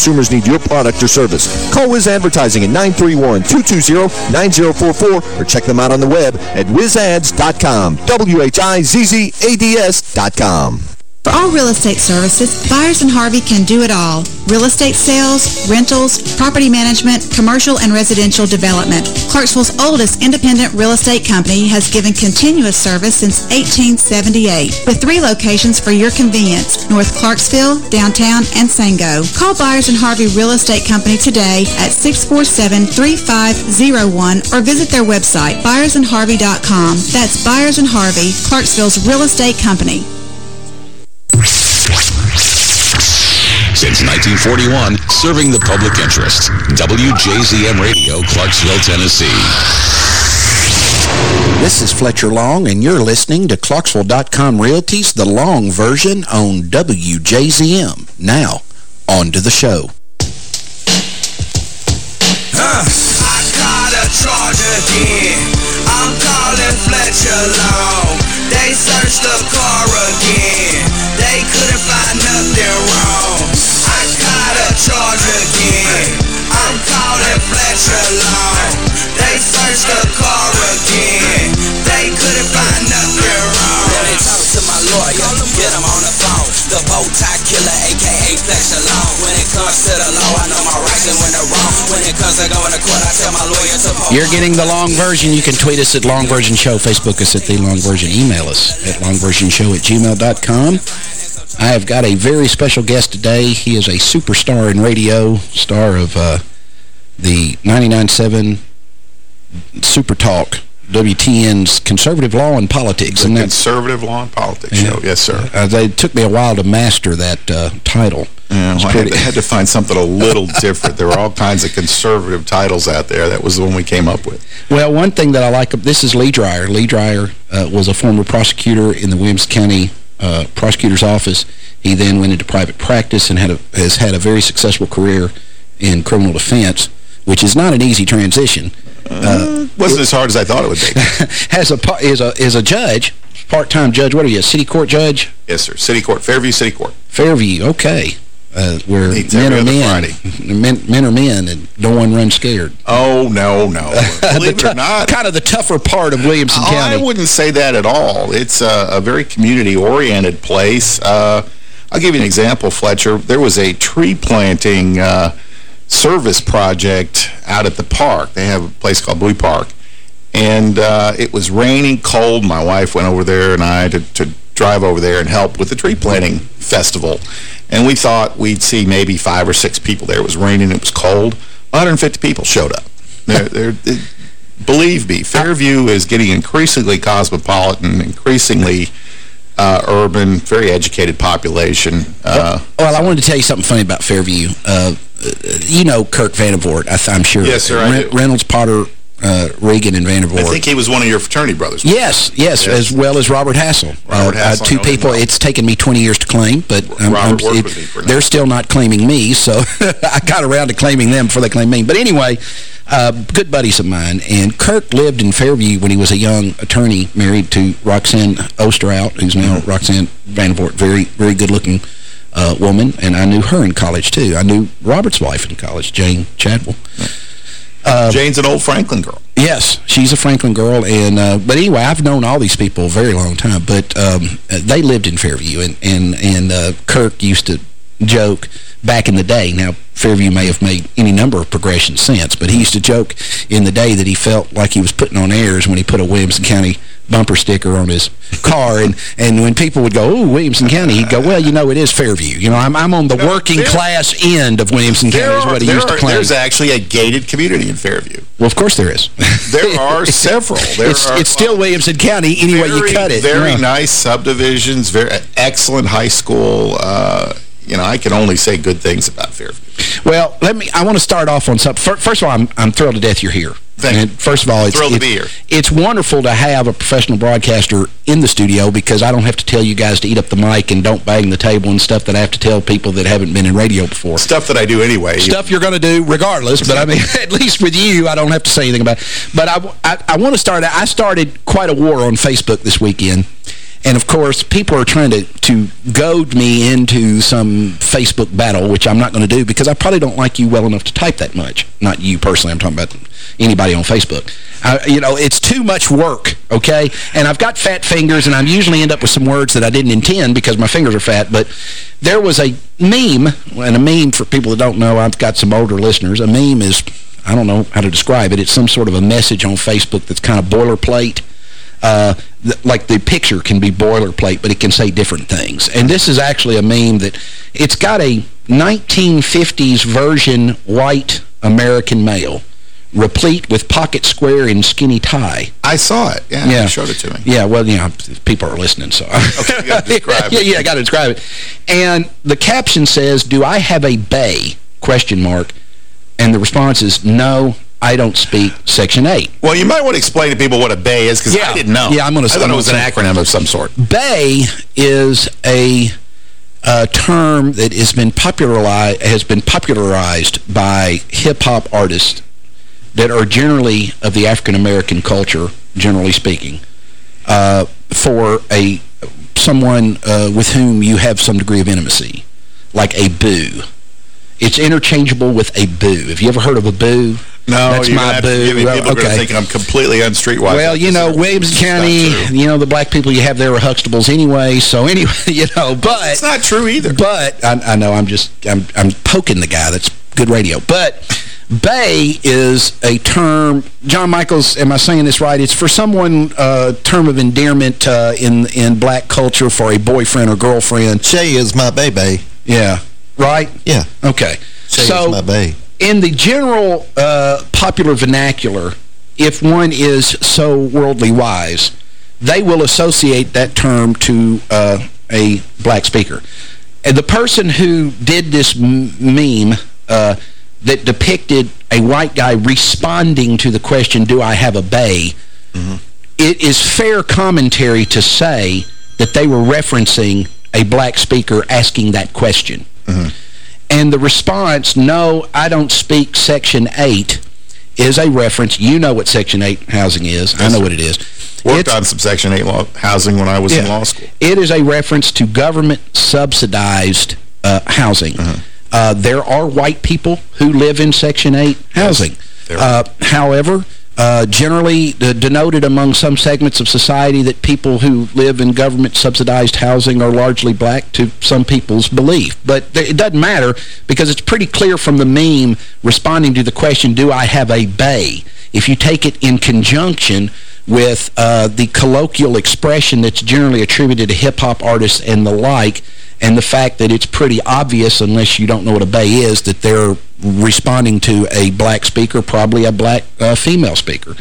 consumers need your product or service. Call Wiz Advertising at 931-220-9044 or check them out on the web at wizads.com. WHIZZADS.com. For all real estate services, Byers & Harvey can do it all. Real estate sales, rentals, property management, commercial and residential development. Clarksville's oldest independent real estate company has given continuous service since 1878, with 3 locations for your convenience: North Clarksville, downtown, and Sango. Call Byers & Harvey Real Estate Company today at 647-3501 or visit their website, byersandharvey.com. That's Byers & Harvey, Clarksville's real estate company. Since 1941, serving the public interest. WJZM Radio, Clarksville, Tennessee. This is Fletcher Long, and you're listening to Clarksville.com Realty's The Long Version on WJZM. Now, on to the show. I caught a charge again. I'm calling Fletcher Long. They searched the car again. They couldn't find nothing wrong. I caught a charge again. I'm calling Fletcher Long. They searched the car again. They couldn't find nothing wrong. Let me talk to my lawyer, get him on the phone. The bow tie killer, a.k.a. Fletcher Long. When it comes to the law, I know my rights and when they're wrong. When it comes to going to court, I tell my lawyer to post. You're getting the Long Version. You can tweet us at Long Version Show, Facebook us at The Long Version, email us at longversionshow@gmail.com. I have got a very special guest today. He is a superstar in radio, star of the 99.7 Super Talk, WTN's Conservative Law and Politics. The Conservative Law and Politics show, yes, sir. It took me a while to master that title. Yeah, well, I had to find something a little different. There were all kinds of conservative titles out there. That was the one we came up with. Well, one thing that I like, this is Lee Dreyer. Lee Dreyer was a former prosecutor in the Williams County prosecutor's office. He then went into private practice and has had a very successful career in criminal defense, which is not an easy transition. Wasn't as hard as I thought it would be. Is a judge, part-time judge. What are you, a city court judge? Yes, sir. City court, Fairview City Court. Fairview, okay. Where men are men. Men are men, and no one runs scared. Oh, no. Believe it or not. Kind of the tougher part of Williamson County. I wouldn't say that at all. It's a very community-oriented place. I'll give you an example, Fletcher. There was a tree planting service project out at the park. They have a place called Bowie Park. And it was raining, cold. My wife went over there and I to drive over there and help with the tree planting festival. And we thought we'd see maybe 5 or 6 people there. It was raining, it was cold. 150 people showed up. Believe me, Fairview is getting increasingly cosmopolitan, increasingly urban, very educated population. Well, I wanted to tell you something funny about Fairview. You know Kirk Vandervoort, I'm sure. Yes, sir, I do. Reynolds, Potter, Regan, and Vandervoort. I think he was one of your fraternity brothers. Yes, as well as Robert Hassel. Robert Hassel. 2 people. It's taken me 20 years to claim, but they're still not claiming me, so I got around to claiming them before they claimed me. But anyway, good buddies of mine, and Kirk lived in Fairview when he was a young attorney, married to Roxanne Osterhout, who's now Roxanne Vandervoort, very, very good-looking woman, and I knew her in college, too. I knew Robert's wife in college, Jane Chadwell. Jane's an old Franklin girl. Yes, she's a Franklin girl. And but anyway, I've known all these people a very long time. But they lived in Fairview, and Kirk used to joke back in the day. Now, Fairview may have made any number of progressions since, but he used to joke in the day that he felt like he was putting on airs when he put a Williamson County bumper sticker on his car, and when people would go, "Oh, Williamson County," he'd go, "Well, you know, it is Fairview. You know, I'm on the working class end of Williamson County," is what he used to claim. There's actually a gated community in Fairview. Well, of course there is. There are several. It's still Williamson County any way you cut it. Very nice subdivisions, very excellent high school. You know, I can only say good things about Fairview. Well, I want to start off on something. First of all, I'm thrilled to death you're here. Thank you. First of all, thrilled to be here. It's wonderful to have a professional broadcaster in the studio because I don't have to tell you guys to eat up the mic and don't bang the table and stuff that I have to tell people that haven't been in radio before. Stuff that I do anyway. Stuff you're going to do regardless, but I mean, at least with you, I don't have to say anything about it. But I want to start, I started quite a war on Facebook this weekend, And, of course, people are trying to goad me into some Facebook battle, which I'm not going to do because I probably don't like you well enough to type that much. Not you personally. I'm talking about anybody on Facebook. It's too much work, okay? And I've got fat fingers, and I usually end up with some words that I didn't intend because my fingers are fat. But there was a meme, and a meme, for people that don't know, I've got some older listeners. A meme is, I don't know how to describe it. It's some sort of a message on Facebook that's kind of boilerplate. Like the picture can be boilerplate, but it can say different things. And this is actually a meme that it's got a 1950s version white American male, replete with pocket square and skinny tie. I saw it. Yeah, you showed it to me. Yeah, well, people are listening, so. Okay, you got to describe it. Yeah, I got to describe it. And the caption says, "Do I have a bay?" ? And the response is, "No, I don't speak Section 8. Well, you might want to explain to people what a BAE is, because I didn't know. Yeah, I thought it was an acronym of some sort. BAE is a term that has been popularized by hip-hop artists that are generally of the African-American culture, generally speaking, for someone with whom you have some degree of intimacy, like a boo. It's interchangeable with a boo. Have you ever heard of a boo? No, that's my boo. People are going to think I'm completely unstreetwise. Well, Williams County, the black people you have there are Huxtables anyway. So anyway, but it's not true either. But I know I'm poking the guy. That's good radio. But BAE is a term. John Michaels, am I saying this right? It's for someone, term of endearment in black culture for a boyfriend or girlfriend. Shay is my baby. Yeah. Right? Yeah. Okay. Shay is my bae. In the general popular vernacular, if one is so worldly wise, they will associate that term to a black speaker. And the person who did this meme that depicted a white guy responding to the question, "Do I have a bae?" It is fair commentary to say that they were referencing a black speaker asking that question. And the response, "No, I don't speak Section 8, is a reference. You know what Section 8 housing is. Yes, I know what it is. Worked on some Section 8 housing when I was in law school. It is a reference to government-subsidized housing. There are white people who live in Section 8 housing. Yes, however, generally denoted among some segments of society that people who live in government-subsidized housing are largely black to some people's belief. But it doesn't matter because it's pretty clear from the meme responding to the question, "Do I have a bae?" If you take it in conjunction with the colloquial expression that's generally attributed to hip-hop artists and the like, and the fact that it's pretty obvious, unless you don't know what a bae is, that they're responding to a black speaker, probably a black female speaker.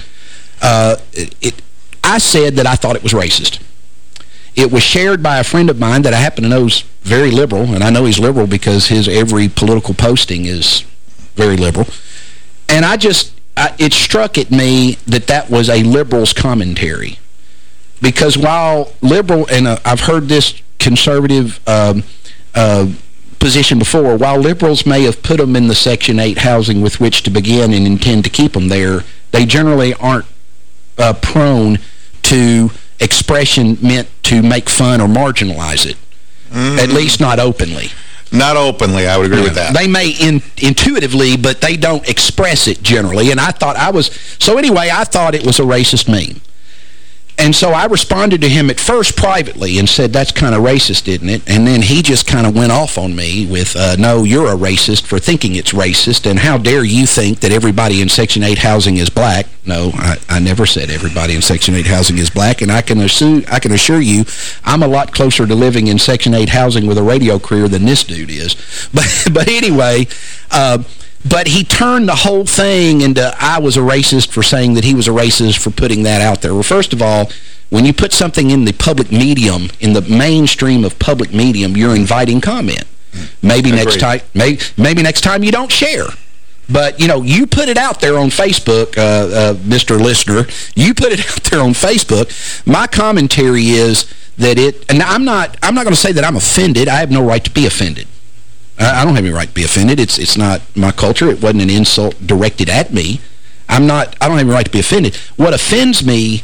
I said that I thought it was racist. It was shared by a friend of mine that I happen to know is very liberal, and I know he's liberal because his every political posting is very liberal. And it struck at me that that was a liberal's commentary. Because while liberal, and I've heard this conservative position before, while liberals may have put them in the Section 8 housing with which to begin and intend to keep them there, they generally aren't prone to expression meant to make fun or marginalize it, at least not openly. Not openly, I would agree with that. They may intuitively, but they don't express it generally. And I thought so anyway, I thought it was a racist meme. And so I responded to him at first privately and said, "That's kind of racist, isn't it?" And then he just kind of went off on me with, "No, you're a racist for thinking it's racist, and how dare you think that everybody in Section 8 housing is black?" No, I never said everybody in Section 8 housing is black, and I can assure you I'm a lot closer to living in Section 8 housing with a radio career than this dude is. But anyway, but he turned the whole thing into I was a racist for saying that he was a racist for putting that out there. Well, first of all, when you put something in the public medium, in the mainstream of public medium, you're inviting comment. Maybe next time you don't share. But, you put it out there on Facebook, Mr. Listener. You put it out there on Facebook. My commentary is that and I'm not going to say that I'm offended. I have no right to be offended. I don't have any right to be offended. It's not my culture. It wasn't an insult directed at me. I don't have any right to be offended. What offends me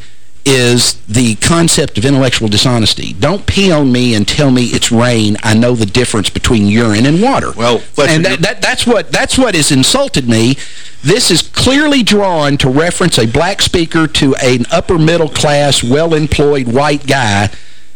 is the concept of intellectual dishonesty. Don't pee on me and tell me it's rain. I know the difference between urine and water. Well, Fletcher, and that's what has insulted me. This is clearly drawn to reference a black speaker to an upper middle class, well-employed white guy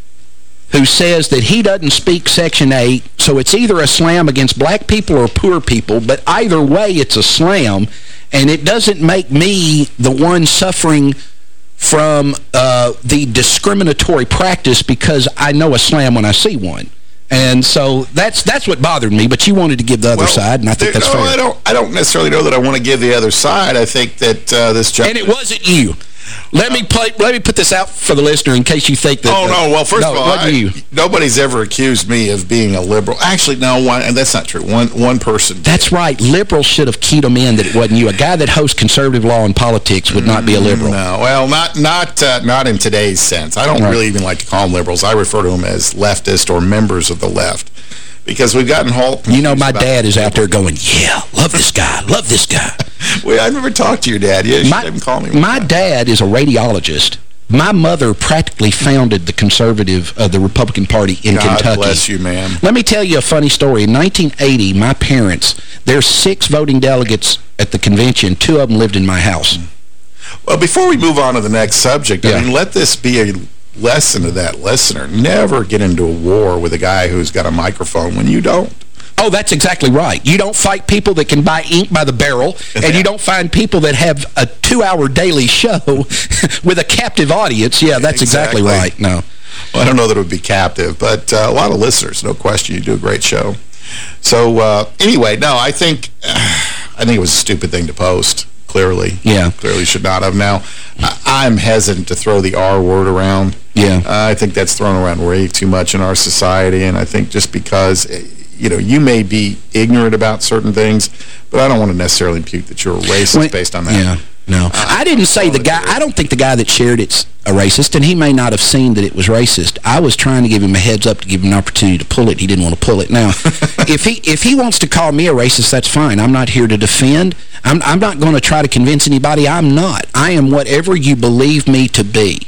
who says that he doesn't speak Section 8, so it's either a slam against black people or poor people, but either way it's a slam, and it doesn't make me the one suffering from the discriminatory practice because I know a slam when I see one. And so that's what bothered me, but you wanted to give the other side, and I think that's fair. I don't necessarily know that I want to give the other side. I think that this And it wasn't you. Let me put this out for the listener in case you think that... Oh, no. Well, first of all, nobody's ever accused me of being a liberal. Actually, no, and that's not true. One person did. That's right. Liberals should have keyed them in that it wasn't you. A guy that hosts conservative law and politics would not be a liberal. No, well, not in today's sense. I don't really even like to call them liberals. I refer to them as leftist or members of the left. Because we've gotten whole... You know, my dad is out there going, yeah, love this guy, love this guy. Well, I've never talked to your dad. You should even call me. My dad is a radiologist. My mother practically founded the Republican Party in Kentucky. God bless you, ma'am. Let me tell you a funny story. In 1980, my parents, there's 6 voting delegates at the convention. 2 of them lived in my house. Well, before we move on to the next subject, I mean, let this be a lesson to that listener. Never get into a war with a guy who's got a microphone when you don't. Oh, that's exactly right. You don't fight people that can buy ink by the barrel, and you don't find people that have a 2-hour daily show with a captive audience. Yeah, that's exactly right. No. Well, I don't know that it would be captive, but a lot of listeners, no question. You do a great show. So, anyway, no, I think it was a stupid thing to post. Clearly. Yeah. Clearly should not have. Now, I'm hesitant to throw the R word around. Yeah. I think that's thrown around way too much in our society, and I think just because... you may be ignorant about certain things, but I don't want to necessarily impute that you're a racist based on that. Yeah, no. I didn't say the guy, I don't think the guy that shared it's a racist, and he may not have seen that it was racist. I was trying to give him a heads up to give him an opportunity to pull it. He didn't want to pull it. Now, if he wants to call me a racist, that's fine. I'm not here to defend. I'm not going to try to convince anybody. I'm not. I am whatever you believe me to be.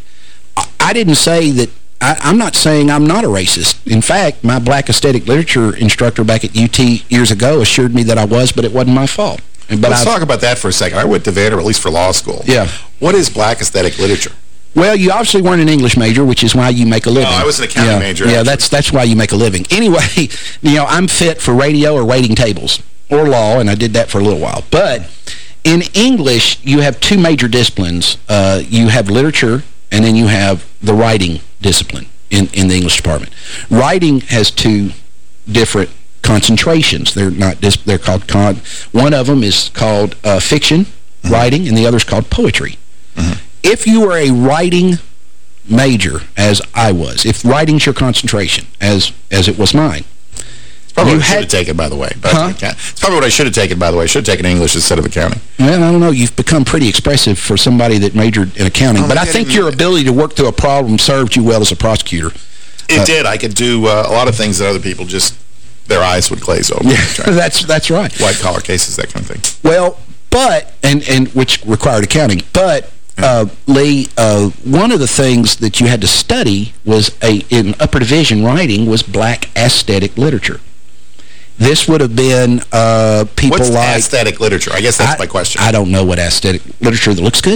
I didn't say that. I'm not saying I'm not a racist. In fact, my black aesthetic literature instructor back at UT years ago assured me that I was, but it wasn't my fault. But let's talk about that for a second. I went to Vanderbilt, at least for law school. Yeah. What is black aesthetic literature? Well, you obviously weren't an English major, which is why you make a living. No, I was an accounting major. Yeah, that's why you make a living. Anyway, I'm fit for radio or waiting tables or law, and I did that for a little while. But in English, you have 2 major disciplines. You have literature, and then you have the writing discipline in the English department. Writing has 2 different concentrations. They're called one of them is called fiction writing, and the other is called poetry. If you were a writing major, as I was, if writing's your concentration, as it was mine, Probably what I should have taken, by the way. It's probably what I should have taken, by the way. I should have taken English instead of accounting. Well, I don't know. You've become pretty expressive for somebody that majored in accounting. But I think your ability to work through a problem served you well as a prosecutor. It did. I could do a lot of things that other people just, their eyes would glaze over. Yeah, that's right. White-collar cases, that kind of thing. Well, but, and which required accounting. But, Lee, one of the things that you had to study was, in upper division writing, was black aesthetic literature. This would have been people What's like... What's aesthetic literature? I guess that's my question. I don't know what aesthetic literature that looks good.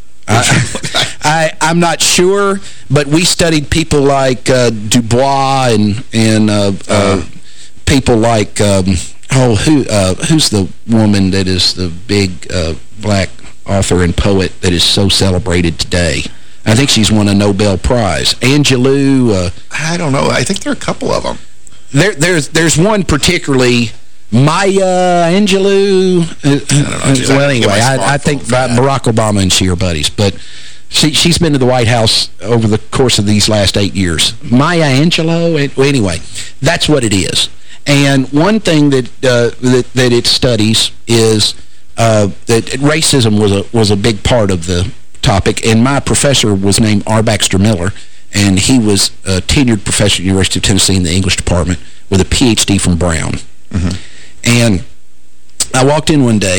I'm not sure, but we studied people like Dubois and people like... who's the woman that is the big black author and poet that is so celebrated today? I think she's won a Nobel Prize. Angelou... I don't know. I think there are a couple of them. There's one particularly, Maya Angelou. Well, anyway, I think Barack Obama and she are buddies. But she's been to the White House over the course of these last 8 years. Maya Angelou. Anyway, that's what it is. And one thing that it studies is that racism was a big part of the topic. And my professor was named R. Baxter Miller. And he was a tenured professor at the University of Tennessee in the English department with a Ph.D. from Brown. And I walked in one day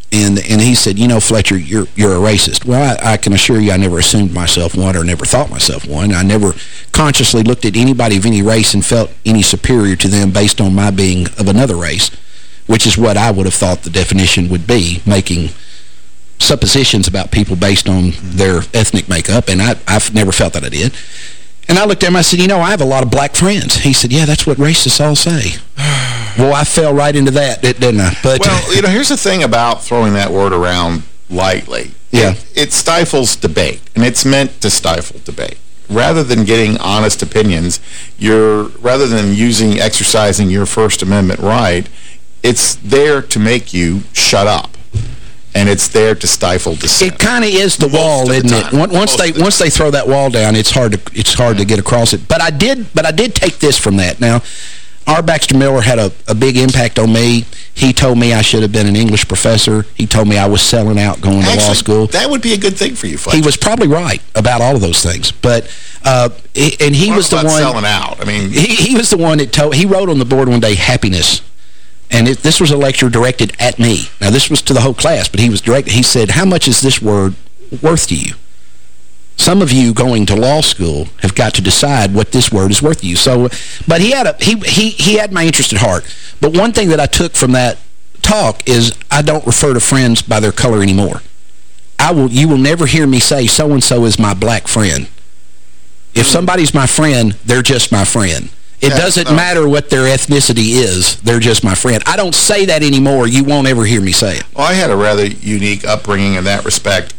And he said, you know, Fletcher, you're a racist. Well, I can assure you I never assumed myself one or never thought myself one. I never consciously looked at anybody of any race and felt any superior to them based on my being of another race, which is what I would have thought the definition would be, making suppositions about people based on their ethnic makeup, and I've never felt that I did. And I looked at him, I said, you know, I have a lot of black friends. He said, yeah, that's what racists all say. Well, I fell right into that, didn't I? But, well, you know, here's the thing about throwing that word around lightly. Yeah. It stifles debate, and it's meant to stifle debate. Rather than getting honest opinions, rather than exercising your First Amendment right, it's there to make you shut up. And it's there to stifle dissent. It kind of is the wall, isn't it? Once they throw that wall down, it's hard to get across it. But I did take this from that. Now, R. Baxter Miller had a big impact on me. He told me I should have been an English professor. He told me I was selling out going to law school. That would be a good thing for you, Fletcher. He was probably right about all of those things. But and he was the one selling out. I mean, he was the one that he wrote on the board one day, happiness. And this was a lecture directed at me. Now, this was to the whole class, but he said, how much is this word worth to you? Some of you going to law school have got to decide what this word is worth to you. So, but he had my interest at heart. But one thing that I took from that talk is I don't refer to friends by their color anymore. You will never hear me say, so-and-so is my black friend. If somebody's my friend, they're just my friend. It doesn't matter what their ethnicity is. They're just my friend. I don't say that anymore. You won't ever hear me say it. Well, I had a rather unique upbringing in that respect.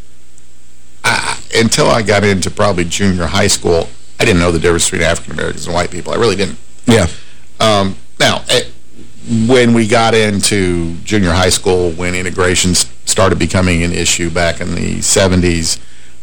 Until I got into probably junior high school, I didn't know the difference between African Americans and white people. I really didn't. Yeah. Now, when we got into junior high school, when integration started becoming an issue back in the 70s,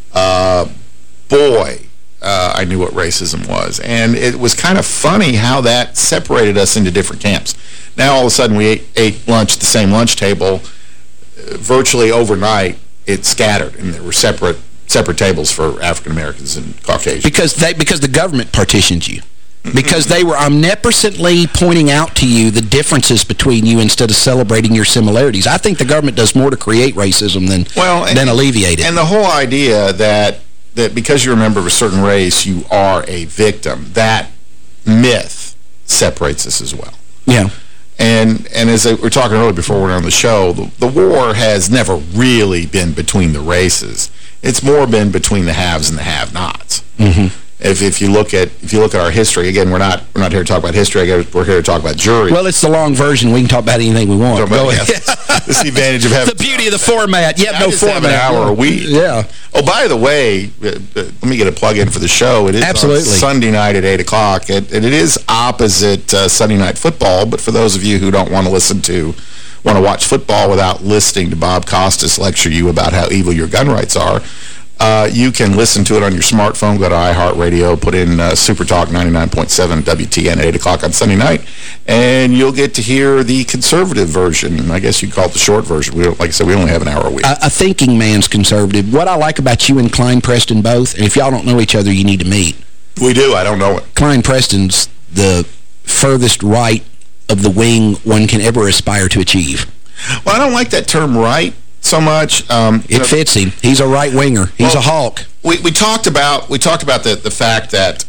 boy, I knew what racism was. And it was kind of funny how that separated us into different camps. Now, all of a sudden, we ate lunch at the same lunch table. Virtually overnight, it scattered, and there were separate tables for African Americans and Caucasians. Because the government partitioned you. Because they were omnipresently pointing out to you the differences between you instead of celebrating your similarities. I think the government does more to create racism than alleviate it. And the whole idea that because you're a member of a certain race, you are a victim, that myth separates us as well. Yeah. And as we were talking earlier before we went on the show, the war has never really been between the races. It's more been between the haves and the have-nots. Mm-hmm. If you look at our history, again, we're not here to talk about history. We're here to talk about jury. Well, it's the long version. We can talk about anything we want. Go ahead. This is the advantage of having the beauty of the format. You have no format. Have an hour a week. Yeah. Oh, by the way, let me get a plug in for the show. It is Absolutely. On Sunday night at 8 o'clock. And it is opposite Sunday Night Football. But for those of you who don't want to watch football without listening to Bob Costas lecture you about how evil your gun rights are, you can listen to it on your smartphone. Go to iHeartRadio, put in Super Talk 99.7 WTN at 8 o'clock on Sunday night, and you'll get to hear the conservative version. I guess you'd call it the short version. Like I said, we only have an hour a week. A thinking man's conservative. What I like about you and Klein Preston both, and if y'all don't know each other, you need to meet. We do. I don't know it. Klein Preston's the furthest right of the wing one can ever aspire to achieve. Well, I don't like that term right so much. It fits him. He's a right-winger. He's a hawk. We talked about the fact that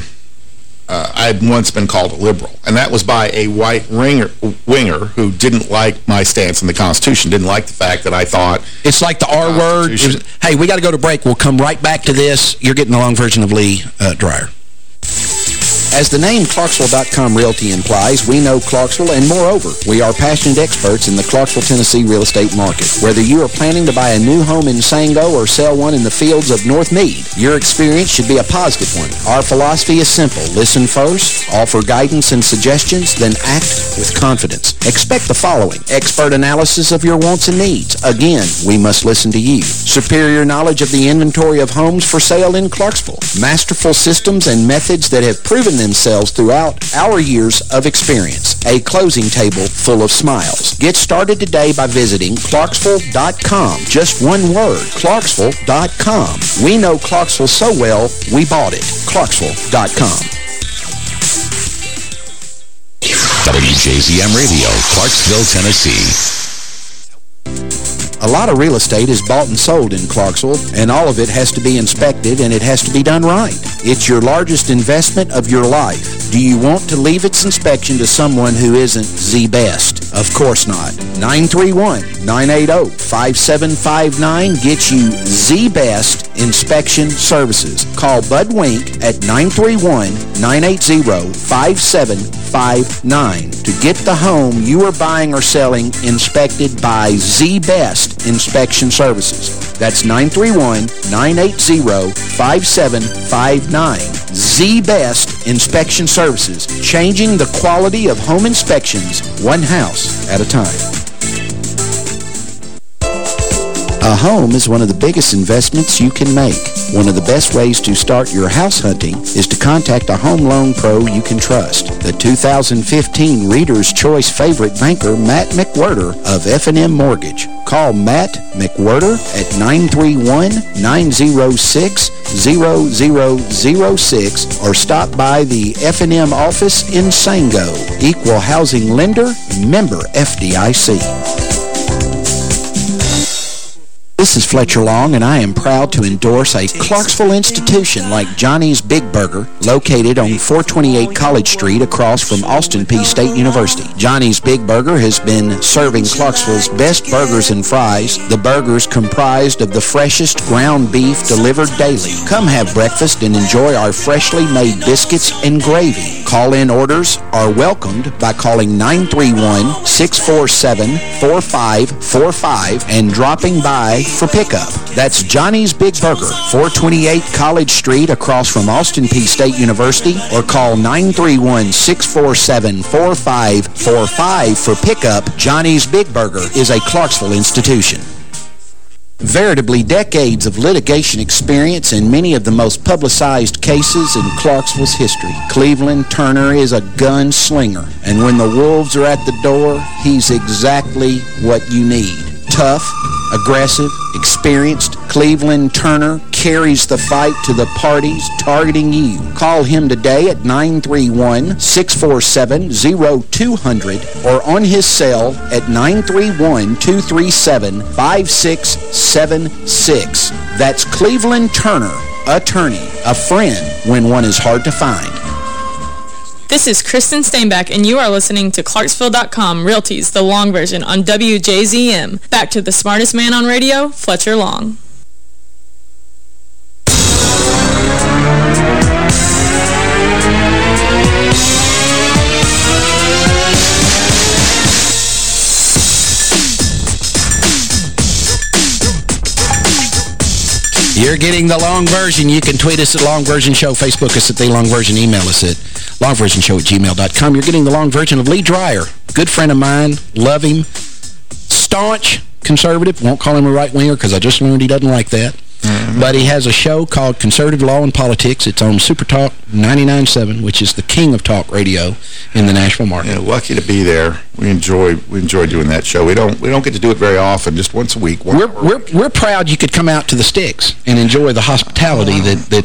I had once been called a liberal, and that was by a white winger who didn't like my stance on the Constitution, didn't like the fact that I thought... It's like the R word. Hey, we got to go to break. We'll come right back to this. You're getting the long version of Lee Dreyer. As the name Clarksville.com Realty implies, we know Clarksville, and moreover, we are passionate experts in the Clarksville, Tennessee real estate market. Whether you are planning to buy a new home in Sango or sell one in the fields of North Meade, your experience should be a positive one. Our philosophy is simple. Listen first, offer guidance and suggestions, then act with confidence. Expect the following: expert analysis of your wants and needs. Again, we must listen to you. Superior knowledge of the inventory of homes for sale in Clarksville. Masterful systems and methods that have proven themselves throughout our years of experience. A closing table full of smiles. Get started today by visiting Clarksville.com. Just one word, Clarksville.com. We know Clarksville so well, we bought it. Clarksville.com. WJZM Radio, Clarksville, Tennessee. A lot of real estate is bought and sold in Clarksville, and all of it has to be inspected, and it has to be done right. It's your largest investment of your life. Do you want to leave its inspection to someone who isn't the best? Of course not. 931-980-5759 gets you the best inspection services. Call Bud Wink at 931-980-5759 to get the home you are buying or selling inspected by the best inspection services. That's 931-980-5759. The best inspection services, changing the quality of home inspections one house at a time. A home is one of the biggest investments you can make. One of the best ways to start your house hunting is to contact a home loan pro you can trust. The 2015 Reader's Choice favorite banker, Matt McWhirter of F&M Mortgage. Call Matt McWhirter at 931-906-0006 or stop by the F&M office in Sango. Equal housing lender, member FDIC. This is Fletcher Long, and I am proud to endorse a Clarksville institution like Johnny's Big Burger, located on 428 College Street across from Austin Peay State University. Johnny's Big Burger has been serving Clarksville's best burgers and fries. The burgers comprised of the freshest ground beef delivered daily. Come have breakfast and enjoy our freshly made biscuits and gravy. Call-in orders are welcomed by calling 931-647-4545 and dropping by for pickup. That's Johnny's Big Burger, 428 College Street across from Austin Peay State University, or call 931-647-4545 for pickup. Johnny's Big Burger is a Clarksville institution. Veritably decades of litigation experience in many of the most publicized cases in Clarksville's history. Cleveland Turner is a gunslinger, and when the wolves are at the door, he's exactly what you need. Tough, aggressive, experienced, Cleveland Turner carries the fight to the parties targeting you. Call him today at 931-647-0200 or on his cell at 931-237-5676. That's Cleveland Turner, attorney, a friend when one is hard to find. This is Kristen Steinbach, and you are listening to Clarksville.com Realties, the long version on WJZM. Back to the smartest man on radio, Fletcher Long. You're getting the long version. You can tweet us at Long Version Show, Facebook us at The Long Version, email us at longversionshow@gmail.com. You're getting the long version of Lee Dreyer. Good friend of mine. Love him. Staunch conservative. Won't call him a right-winger because I just learned he doesn't like that. But he has a show called Conservative Law and Politics. It's on Super Talk 99.7, which is the king of talk radio in the Nashville market. Yeah, lucky to be there. We enjoy doing that show. We don't get to do it very often, just once a week. We're proud you could come out to the Sticks and enjoy the hospitality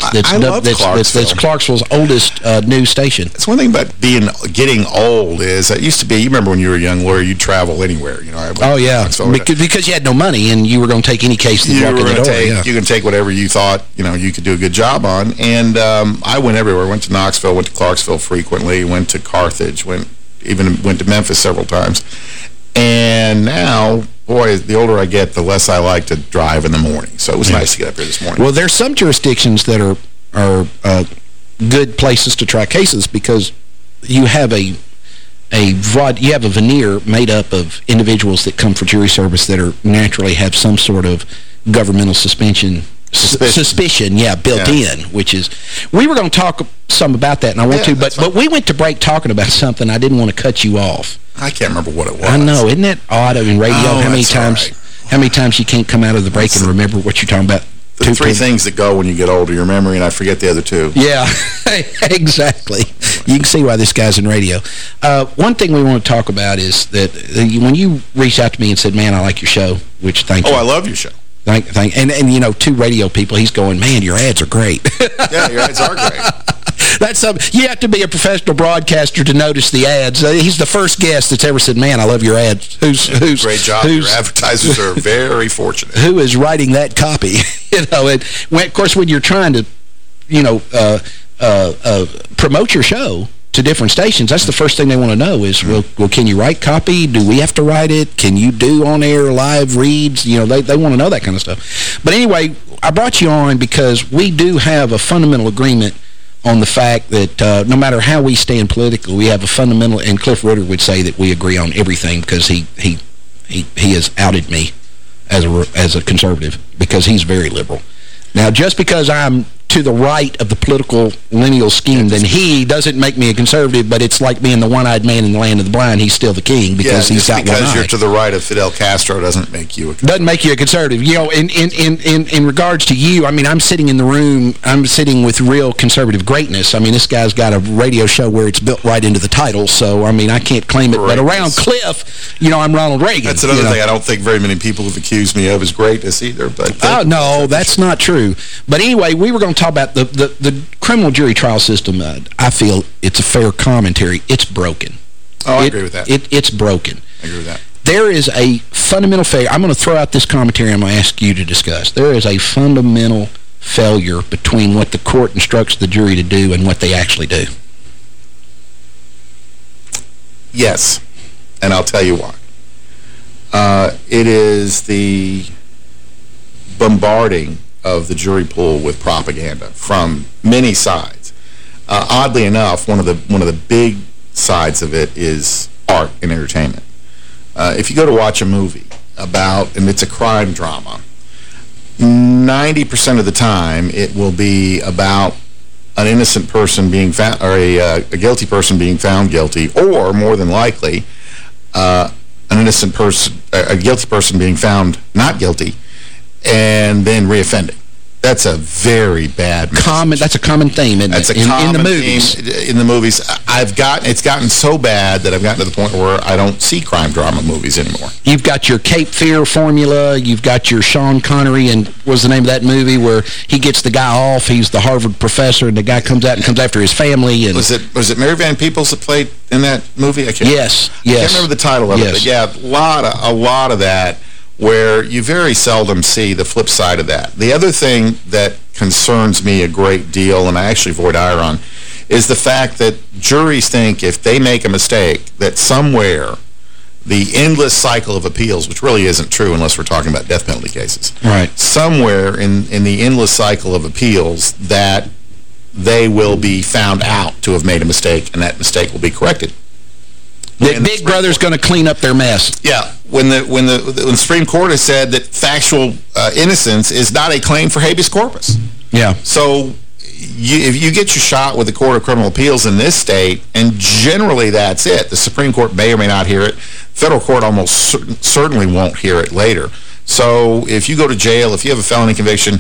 that's Clarksville's oldest news station. It's one thing about getting old is that used to be, you remember when you were a young lawyer, you'd travel anywhere. You know. Oh, yeah. Because you had no money and you were going to take any case that walked in the door. You can take whatever you thought you could do a good job on. And I went everywhere. Went to Knoxville, went to Clarksville frequently, went to Carthage, went to Memphis several times. And now, boy, the older I get, the less I like to drive in the morning. So it was nice to get up here this morning. Well, there's some jurisdictions that are good places to try cases because you have a veneer made up of individuals that come for jury service that naturally have some sort of governmental suspicion, built in, which is, we were going to talk some about that, and I want to, but we went to break talking about something. I didn't want to cut you off. I can't remember what it was. I know, isn't that odd in radio? How many times you can't come out of the break and remember what you're talking about? The three things that go when you get older, your memory, and I forget the other two. Yeah, exactly. You can see why this guy's in radio. One thing we want to talk about is that when you reached out to me and said, man, I like your show, which thank you. Oh, I love your show. And two radio people, he's going, man, your ads are great. Yeah, your ads are great. That's you have to be a professional broadcaster to notice the ads. He's the first guest that's ever said, man, I love your ads. Great job. Your advertisers are very fortunate. Who is writing that copy? Of course, when you're trying to, promote your show to different stations, that's the first thing they want to know is, well, can you write copy? Do we have to write it? Can you do on-air live reads? They want to know that kind of stuff. But anyway, I brought you on because we do have a fundamental agreement on the fact that no matter how we stand politically, we have a fundamental, and Cliff Ritter would say that we agree on everything because he has outed me as a conservative because he's very liberal. Now, just because I'm to the right of the political lineal scheme than he doesn't make me a conservative, but it's like being the one-eyed man in the land of the blind. He's still the king because he's got one eye. Because you're to the right of Fidel Castro doesn't make you a conservative. Doesn't make you a conservative. In regards to you, I mean, I'm sitting in the room, I'm sitting with real conservative greatness. I mean, this guy's got a radio show where it's built right into the title, so, I mean, I can't claim it. Greatness. But around Cliff, I'm Ronald Reagan. That's another thing I don't think very many people have accused me of is greatness either. But no, that's not true. But anyway, we were going to talk about the criminal jury trial system. I feel it's a fair commentary. It's broken. Oh, I agree with that. It's broken. I agree with that. There is a fundamental failure. I'm going to throw out this commentary I'm going to ask you to discuss. There is a fundamental failure between what the court instructs the jury to do and what they actually do. Yes, and I'll tell you why. It is the bombarding of the jury pool with propaganda from many sides. Oddly enough, one of the big sides of it is art and entertainment. If you go to watch a movie and it's a crime drama, 90% of the time it will be about an innocent person being found, or a guilty person being found guilty, or more than likely, a guilty person being found not guilty, and then reoffending. That's a very bad message. That's a common theme in the movies. In the movies, it's gotten so bad that I've gotten to the point where I don't see crime drama movies anymore. You've got your Cape Fear formula. You've got your Sean Connery, and what's the name of that movie where he gets the guy off? He's the Harvard professor, and the guy comes out and comes after his family. And was it Mary Van Peebles that played in that movie? I can't remember the title of it. But yeah, a lot of that, where you very seldom see the flip side of that. The other thing that concerns me a great deal, and I actually void ire on, is the fact that juries think if they make a mistake, that somewhere the endless cycle of appeals, which really isn't true unless we're talking about death penalty cases, right? Somewhere in the endless cycle of appeals, that they will be found out to have made a mistake, and that mistake will be corrected. The Big Brother's going to clean up their mess. Yeah. When the Supreme Court has said that factual innocence is not a claim for habeas corpus. Yeah. So if you get your shot with the Court of Criminal Appeals in this state, and generally that's it. The Supreme Court may or may not hear it. Federal court almost certainly won't hear it later. So if you go to jail, if you have a felony conviction,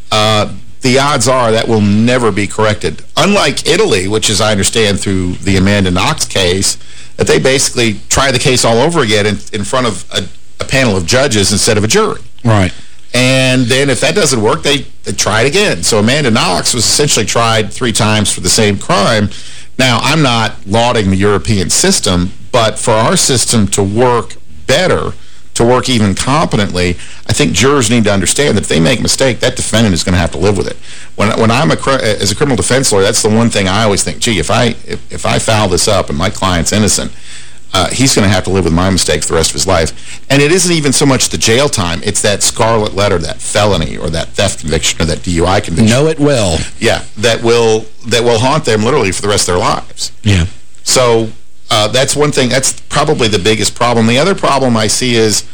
the odds are that will never be corrected. Unlike Italy, which is, I understand, through the Amanda Knox case, that they basically try the case all over again in front of a panel of judges instead of a jury. Right. And then if that doesn't work, they try it again. So Amanda Knox was essentially tried 3 times for the same crime. Now, I'm not lauding the European system, but for our system to work better, to work even competently, I think jurors need to understand that if they make a mistake, that defendant is going to have to live with it. When I'm as a criminal defense lawyer, that's the one thing I always think, gee, if I foul this up and my client's innocent, he's going to have to live with my mistake for the rest of his life. And it isn't even so much the jail time, it's that scarlet letter, that felony or that theft conviction or that DUI conviction. Know it well. Yeah, that will haunt them literally for the rest of their lives. Yeah. So that's one thing. That's probably the biggest problem. The other problem I see is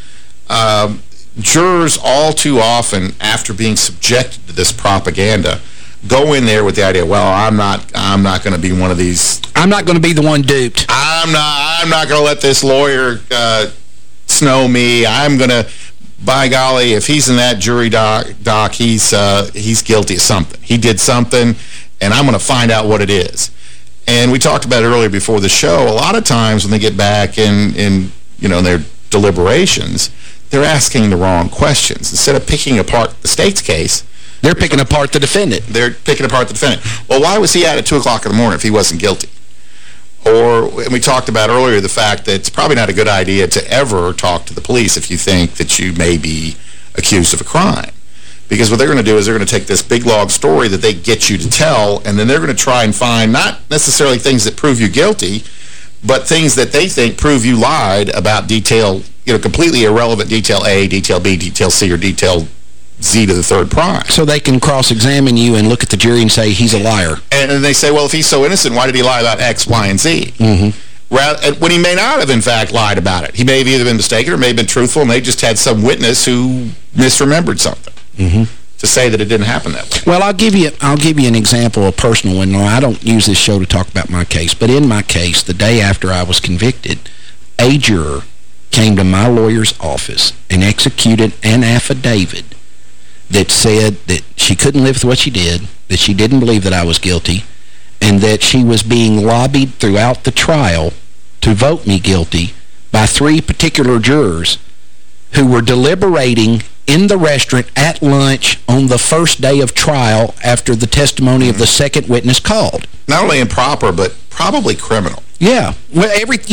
jurors all too often, after being subjected to this propaganda, go in there with the idea, well, I'm not going to be one of these. I'm not going to be the one duped. I'm not going to let this lawyer snow me. I'm going to, by golly, if he's in that jury doc, he's guilty of something. He did something, and I'm going to find out what it is. And we talked about it earlier before the show. A lot of times when they get back in their deliberations, they're asking the wrong questions. Instead of picking apart the state's case, They're picking apart the defendant. They're picking apart the defendant. Well, why was he out at 2 o'clock in the morning if he wasn't guilty? Or, and we talked about earlier the fact that it's probably not a good idea to ever talk to the police if you think that you may be accused of a crime. Because what they're going to do is they're going to take this big, long story that they get you to tell, and then they're going to try and find not necessarily things that prove you guilty, but things that they think prove you lied about detail, completely irrelevant detail A, detail B, detail C, or detail Z to the third prime. So they can cross-examine you and look at the jury and say he's a liar. And they say, well, if he's so innocent, why did he lie about X, Y, and Z? When he may not have, in fact, lied about it. He may have either been mistaken or may have been truthful, and they just had some witness who misremembered something to say that it didn't happen that way. Well, I'll give you an example, a personal one. No, I don't use this show to talk about my case, but in my case, the day after I was convicted, a juror came to my lawyer's office and executed an affidavit that said that she couldn't live with what she did, that she didn't believe that I was guilty, and that she was being lobbied throughout the trial to vote me guilty by 3 particular jurors who were deliberating in the restaurant at lunch on the first day of trial after the testimony of the second witness called. Not only improper, but probably criminal. Yeah. Well,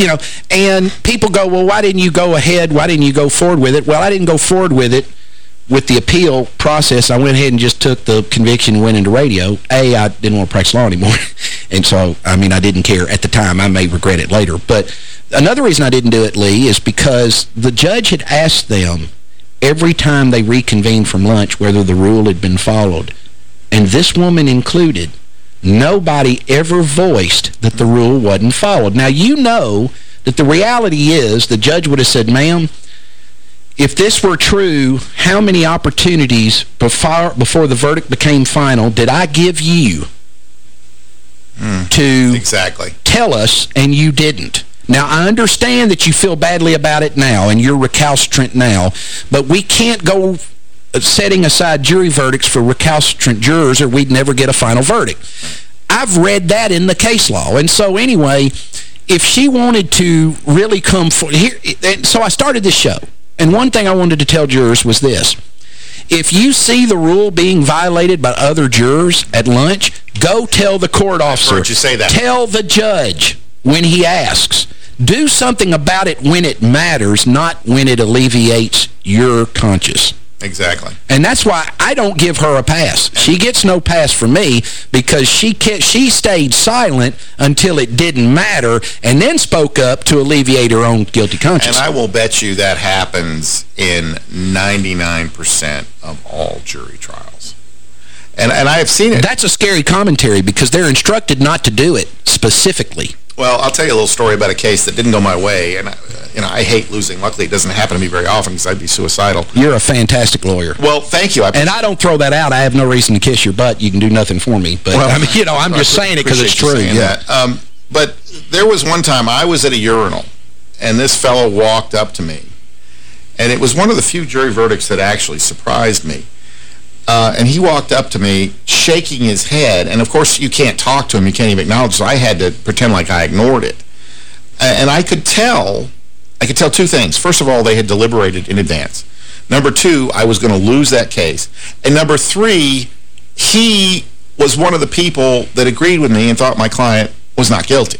and people go, well, why didn't you go ahead? Why didn't you go forward with it? Well, I didn't go forward with it with the appeal process. I went ahead and just took the conviction and went into radio. I didn't want to practice law anymore. And so, I didn't care at the time. I may regret it later. But another reason I didn't do it, Lee, is because the judge had asked them every time they reconvened from lunch whether the rule had been followed. And this woman included, nobody ever voiced that the rule wasn't followed. Now, you know that the reality is the judge would have said, ma'am, if this were true, how many opportunities before the verdict became final did I give you to tell us, and you didn't? Now, I understand that you feel badly about it now, and you're recalcitrant now, but we can't go setting aside jury verdicts for recalcitrant jurors or we'd never get a final verdict. I've read that in the case law. And so anyway, if she wanted to really come forward, so I started this show. And one thing I wanted to tell jurors was this. If you see the rule being violated by other jurors at lunch, go tell the court officer. I've heard you say that. Tell the judge when he asks. Do something about it when it matters, not when it alleviates your conscience. Exactly. And that's why I don't give her a pass. She gets no pass from me because she stayed silent until it didn't matter and then spoke up to alleviate her own guilty conscience. And I will bet you that happens in 99% of all jury trials. And I have seen it. That's a scary commentary because they're instructed not to do it specifically. Well, I'll tell you a little story about a case that didn't go my way, and I hate losing. Luckily, it doesn't happen to me very often because I'd be suicidal. You're a fantastic lawyer. Well, thank you. And I don't throw that out. I have no reason to kiss your butt. You can do nothing for me. But, well, I'm just saying it because it's true. Yeah. But there was one time I was at a urinal, and this fellow walked up to me. And it was one of the few jury verdicts that actually surprised me. And he walked up to me shaking his head. And, of course, you can't talk to him. You can't even acknowledge. So I had to pretend like I ignored it. And I could tell 2 things. First of all, they had deliberated in advance. Number 2, I was going to lose that case. And number 3, he was one of the people that agreed with me and thought my client was not guilty.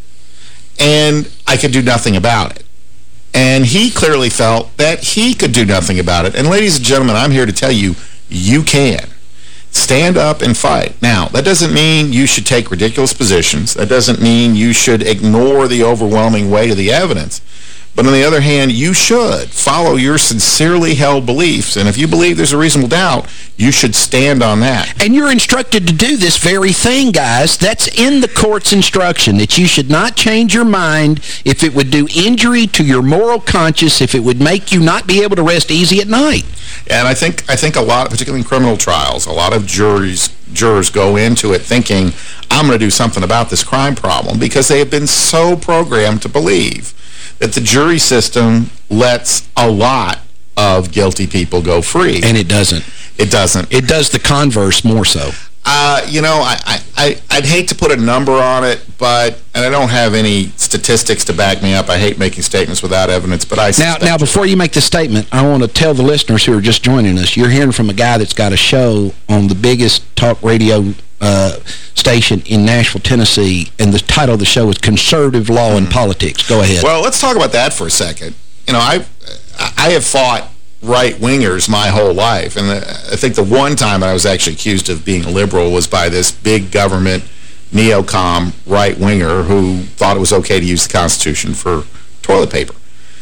And I could do nothing about it. And he clearly felt that he could do nothing about it. And ladies and gentlemen, I'm here to tell you, you can. Stand up and fight. Now, that doesn't mean you should take ridiculous positions. That doesn't mean you should ignore the overwhelming weight of the evidence. But on the other hand, you should follow your sincerely held beliefs. And if you believe there's a reasonable doubt, you should stand on that. And you're instructed to do this very thing, guys. That's in the court's instruction, that you should not change your mind if it would do injury to your moral conscience, if it would make you not be able to rest easy at night. And I think a lot, particularly in criminal trials, a lot of jurors go into it thinking, I'm going to do something about this crime problem, because they have been so programmed to believe that the jury system lets a lot of guilty people go free. And it doesn't. It doesn't. It does the converse more so. You know, I'd hate to put a number on it, and I don't have any statistics to back me up. I hate making statements without evidence, but I Now, before you make the statement, I want to tell the listeners who are just joining us, you're hearing from a guy that's got a show on the biggest talk radio station in Nashville, Tennessee, and the title of the show is Conservative Law and Politics. Go ahead. Well, let's talk about that for a second. You know, I have fought right-wingers my whole life, and I think the one time I was actually accused of being a liberal was by this big government neocon right-winger who thought it was okay to use the Constitution for toilet paper.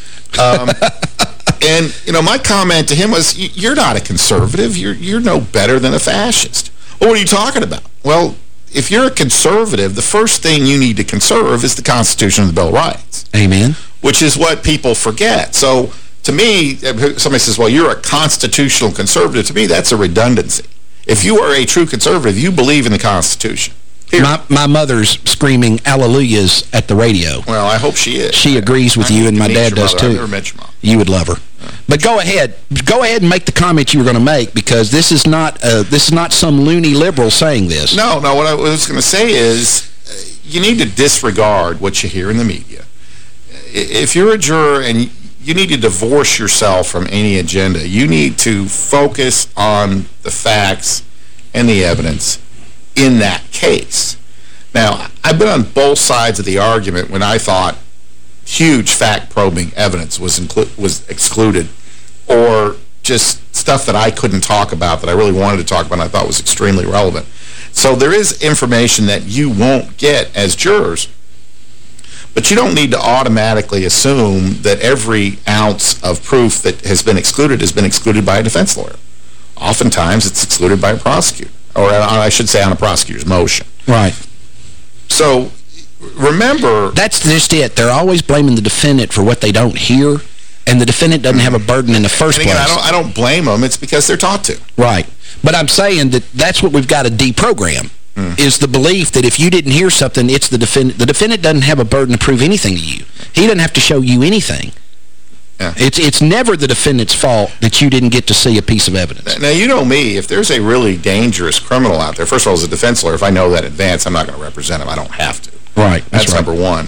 And, you know, my comment to him was, you're not a conservative. You're no better than a fascist. Well, what are you talking about? Well, if you're a conservative, the first thing you need to conserve is the Constitution and the Bill of Rights. Amen. Which is what people forget. So, to me, somebody says, well, you're a constitutional conservative. To me, that's a redundancy. If you are a true conservative, you believe in the Constitution. My mother's screaming hallelujahs at the radio. Well, I hope she is. She agrees with you, and my dad does, too. I've never met your mom. You would love her. Yeah. But go ahead. Go ahead and make the comment you were going to make, because this is not some loony liberal saying this. No, what I was going to say is you need to disregard what you hear in the media. If you're a juror and you need to divorce yourself from any agenda. You need to focus on the facts and the evidence in that case. Now, I've been on both sides of the argument when I thought huge fact-probing evidence was excluded, or just stuff that I couldn't talk about that I really wanted to talk about and I thought was extremely relevant. So there is information that you won't get as jurors, but you don't need to automatically assume that every ounce of proof that has been excluded by a defense lawyer. Oftentimes, it's excluded by a prosecutor, or I should say on a prosecutor's motion. Right. So, remember... That's just it. They're always blaming the defendant for what they don't hear, and the defendant doesn't have a burden in the first place. I don't blame them. It's because they're taught to. Right. But I'm saying that that's what we've got to deprogram. Is the belief that if you didn't hear something, it's the defendant. The defendant doesn't have a burden to prove anything to you. He doesn't have to show you anything. Yeah. It's never the defendant's fault that you didn't get to see a piece of evidence. Now, you know me. If there's a really dangerous criminal out there, first of all, as a defense lawyer, if I know that in advance, I'm not going to represent him. I don't have to. Right. That's right. Number one.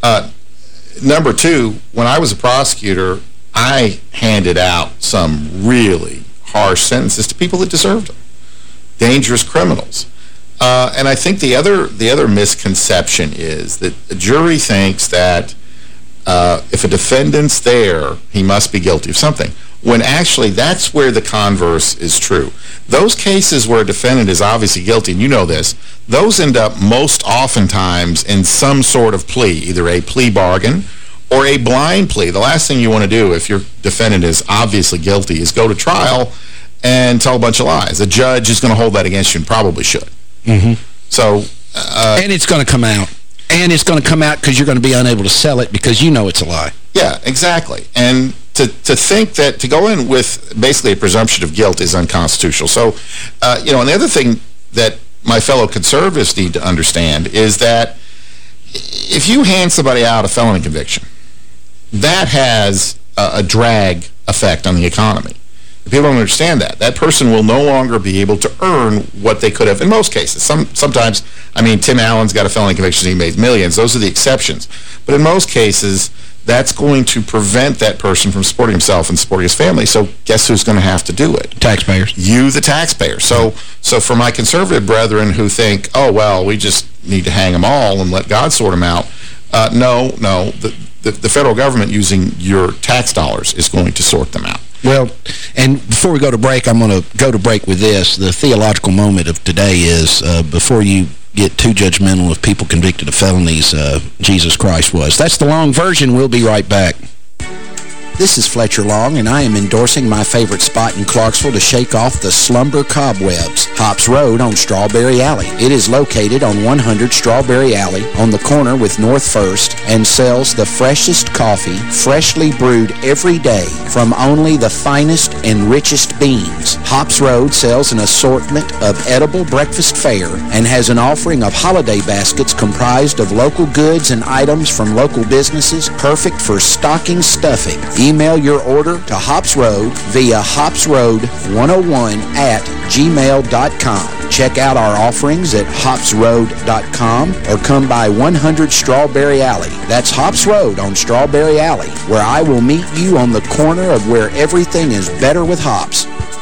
Number two, when I was a prosecutor, I handed out some really harsh sentences to people that deserved them. Dangerous criminals. And I think the other misconception is that the jury thinks that if a defendant's there, he must be guilty of something, when actually that's where the converse is true. Those cases where a defendant is obviously guilty, and you know this, those end up most oftentimes in some sort of plea, either a plea bargain or a blind plea. The last thing you want to do if your defendant is obviously guilty is go to trial and tell a bunch of lies. The judge is going to hold that against you and probably should. So, and it's going to come out. And it's going to come out because you're going to be unable to sell it because you know it's a lie. Yeah, exactly. And to think that, to go in with basically a presumption of guilt is unconstitutional. So, you know, and the other thing that my fellow conservatives need to understand is that if you hand somebody out a felony conviction, that has a drag effect on the economy. People don't understand that. That person will no longer be able to earn what they could have in most cases. Sometimes, I mean, Tim Allen's got a felony conviction, he made millions. Those are the exceptions. But in most cases, that's going to prevent that person from supporting himself and supporting his family. So guess who's going to have to do it? Taxpayers. You, the taxpayer. So for my conservative brethren who think, oh, well, we just need to hang them all and let God sort them out, no. The federal government using your tax dollars is going to sort them out. Well, and before we go to break, I'm going to go to break with this. The theological moment of today is, before you get too judgmental of people convicted of felonies, Jesus Christ was. That's the long version. We'll be right back. This is Fletcher Long, and I am endorsing my favorite spot in Clarksville to shake off the slumber cobwebs, Hops Road on Strawberry Alley. It is located on 100 Strawberry Alley on the corner with North First and sells the freshest coffee, freshly brewed every day from only the finest and richest beans. Hops Road sells an assortment of edible breakfast fare and has an offering of holiday baskets comprised of local goods and items from local businesses, perfect for stocking stuffing. Email your order to Hops Road via hopsroad101@gmail.com. Check out our offerings at hopsroad.com or come by 100 Strawberry Alley. That's Hops Road on Strawberry Alley, where I will meet you on the corner of where everything is better with hops.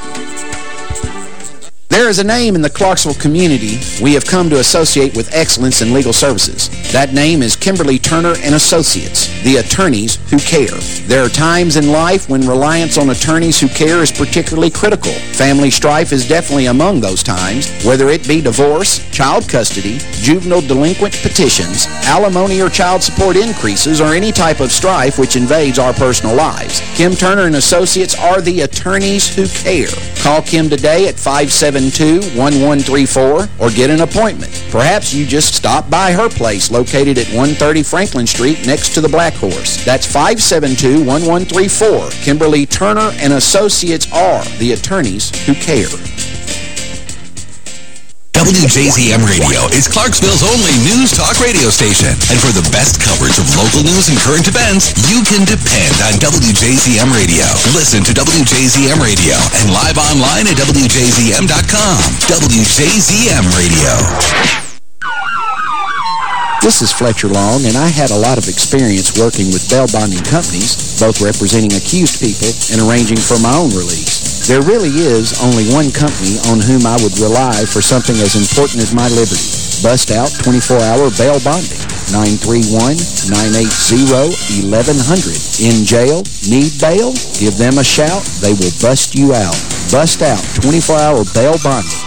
There is a name in the Clarksville community we have come to associate with excellence in legal services. That name is Kimberly Turner and Associates, the attorneys who care. There are times in life when reliance on attorneys who care is particularly critical. Family strife is definitely among those times, whether it be divorce, child custody, juvenile delinquent petitions, alimony or child support increases, or any type of strife which invades our personal lives. Kim Turner and Associates are the attorneys who care. Call Kim today at 572-1134 or get an appointment. Perhaps you just stop by her place located at 130 Franklin Street next to the Black Horse. That's 572-1134. Kimberly Turner and Associates are the attorneys who care. WJZM Radio is Clarksville's only news talk radio station. And for the best coverage of local news and current events, you can depend on WJZM Radio. Listen to WJZM Radio and live online at WJZM.com. WJZM Radio. This is Fletcher Long, and I had a lot of experience working with bail bonding companies, both representing accused people and arranging for my own release. There really is only one company on whom I would rely for something as important as my liberty. Bust Out 24-hour bail bonding. 931-980-1100. In jail? Need bail? Give them a shout. They will bust you out. Bust Out 24-hour bail bonding.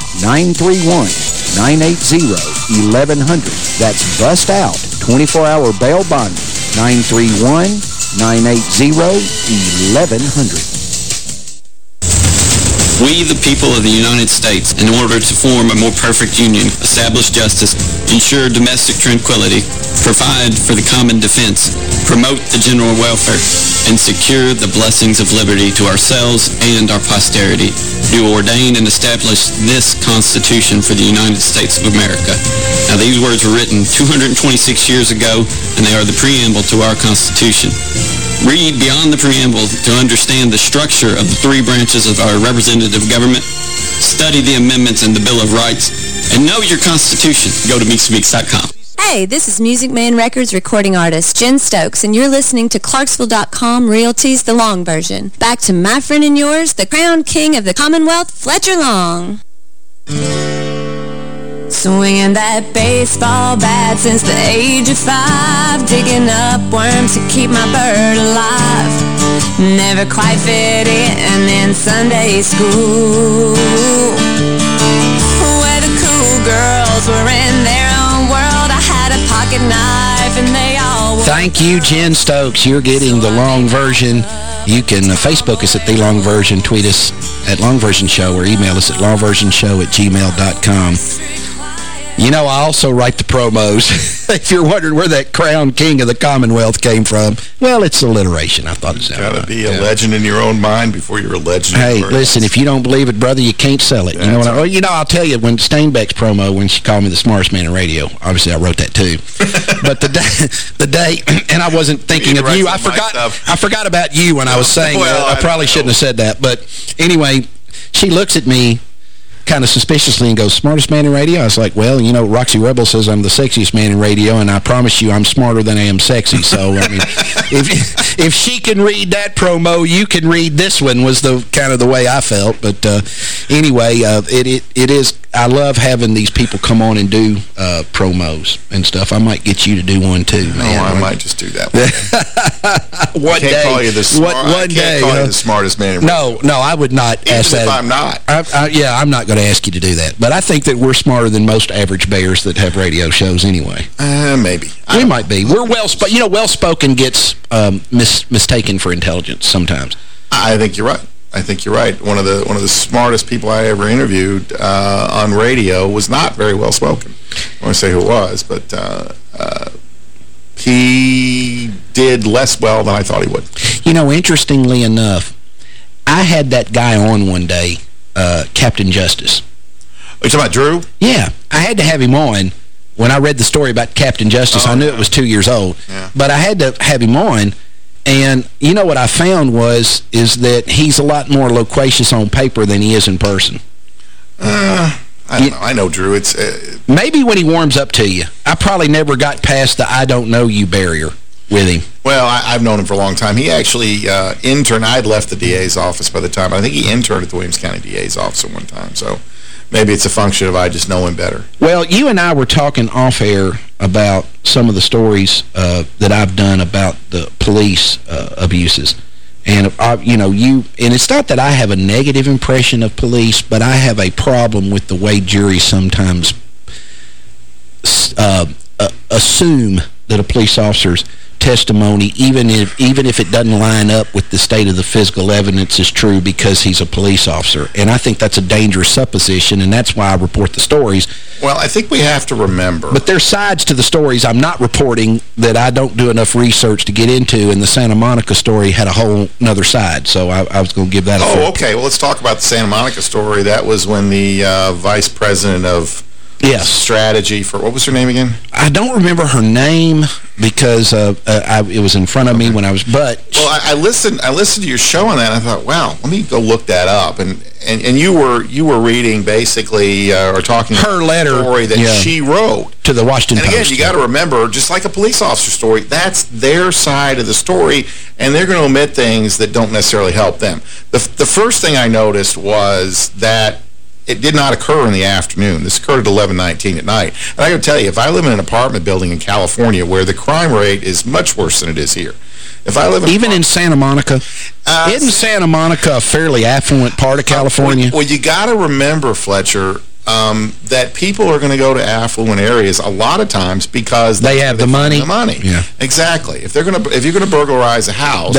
931-980-1100. That's Bust Out 24-hour bail bonding. 931-980-1100. We, the people of the United States, in order to form a more perfect union, establish justice, ensure domestic tranquility, provide for the common defense, promote the general welfare, and secure the blessings of liberty to ourselves and our posterity, do ordain and establish this Constitution for the United States of America. Now, these words were written 226 years ago, and they are the preamble to our Constitution. Read beyond the preamble to understand the structure of the three branches of our representative government. Study the amendments and the Bill of Rights. And know your Constitution. Go to meekspeaks.com. Hey, this is Music Man Records recording artist Jen Stokes, and you're listening to Clarksville.com Realty's The Long Version. Back to my friend and yours, the crowned king of the Commonwealth, Fletcher Long. Swinging that baseball bat since the age of 5, digging up worms to keep my bird alive. Never quite fit in Sunday school, where the cool girls were in their own world. I had a pocket knife and they all were. Thank you, Jen Stokes. You're getting The Long Version. You can Facebook us at The Long Version, tweet us at Long Version Show, or email us at longversionshow@gmail.com. You know, I also write the promos. If you're wondering where that crown king of the Commonwealth came from, well, it's alliteration. I thought it sounded right. Got to be a legend in your own mind before you're a legend. Hey, listen, if you don't believe it, brother, you can't sell it. You know what well, you know, I'll tell you, when Steinbeck's promo, when she called me the smartest man in radio, obviously I wrote that too. But the day, and I wasn't thinking of you. I forgot about you when I was saying that. I probably shouldn't have said that. But anyway, she looks at me kind of suspiciously and goes, smartest man in radio? I was like, well, you know, Roxy Rebel says I'm the sexiest man in radio, and I promise you I'm smarter than I am sexy. So, I mean, if she can read that promo, you can read this one, was the kind of the way I felt. But anyway, it is, I love having these people come on and do promos and stuff. I might get you to do one too, man. No, I might just do that one. One day. Call you the I can't call you the smartest man in radio. No, I would not ask that. Even if I'm not. Yeah, I'm not going to ask you to do that. But I think that we're smarter than most average bears that have radio shows anyway. Maybe. We might be. We're well-spoken. You know, well-spoken gets mistaken for intelligence sometimes. I think you're right. I think you're right. One of the smartest people I ever interviewed on radio was not very well-spoken. I want to say who it was, but he did less well than I thought he would. You know, interestingly enough, I had that guy on one day, Captain Justice. Are you talking about Drew? Yeah. I had to have him on. When I read the story about Captain Justice, I knew it was 2 years old. Yeah. But I had to have him on. And you know what I found is that he's a lot more loquacious on paper than he is in person. I I don't know. I know, Drew. It's maybe when he warms up to you. I probably never got past the I don't know you barrier with him. Well, I've known him for a long time. He actually interned. I had left the DA's office by the time. I think he interned at the Williams County DA's office at one time. So maybe it's a function of I just know him better. Well, you and I were talking off-air about some of the stories that I've done about the police abuses. And, and it's not that I have a negative impression of police, but I have a problem with the way juries sometimes assume that a police officer's testimony, even if it doesn't line up with the state of the physical evidence, is true because he's a police officer. And I think that's a dangerous supposition, and that's why I report the stories. Well, I think we have to remember. But there's sides to the stories I'm not reporting that I don't do enough research to get into, and the Santa Monica story had a whole nother side, so I was going to give that a Oh, okay. Well, let's talk about the Santa Monica story. That was when the vice president of strategy for, what was her name again? I don't remember her name because it was in front of me when I was, but... Well, I listened to your show on that, and I thought, wow, let me go look that up. And you were reading basically, or talking her letter, the story that she wrote. To the Washington Post. And again, you got to remember, just like a police officer story, that's their side of the story, and they're going to omit things that don't necessarily help them. The first thing I noticed was that it did not occur in the afternoon. This occurred at 11:19 at night. And I got to tell you, if I live in an apartment building in California where the crime rate is much worse than it is here, if I live in even in Santa Monica, isn't Santa Monica a fairly affluent part of California? Well, you got to remember, Fletcher, that people are going to go to affluent areas a lot of times because they have the money. Yeah, exactly. If you're going to burglarize a house,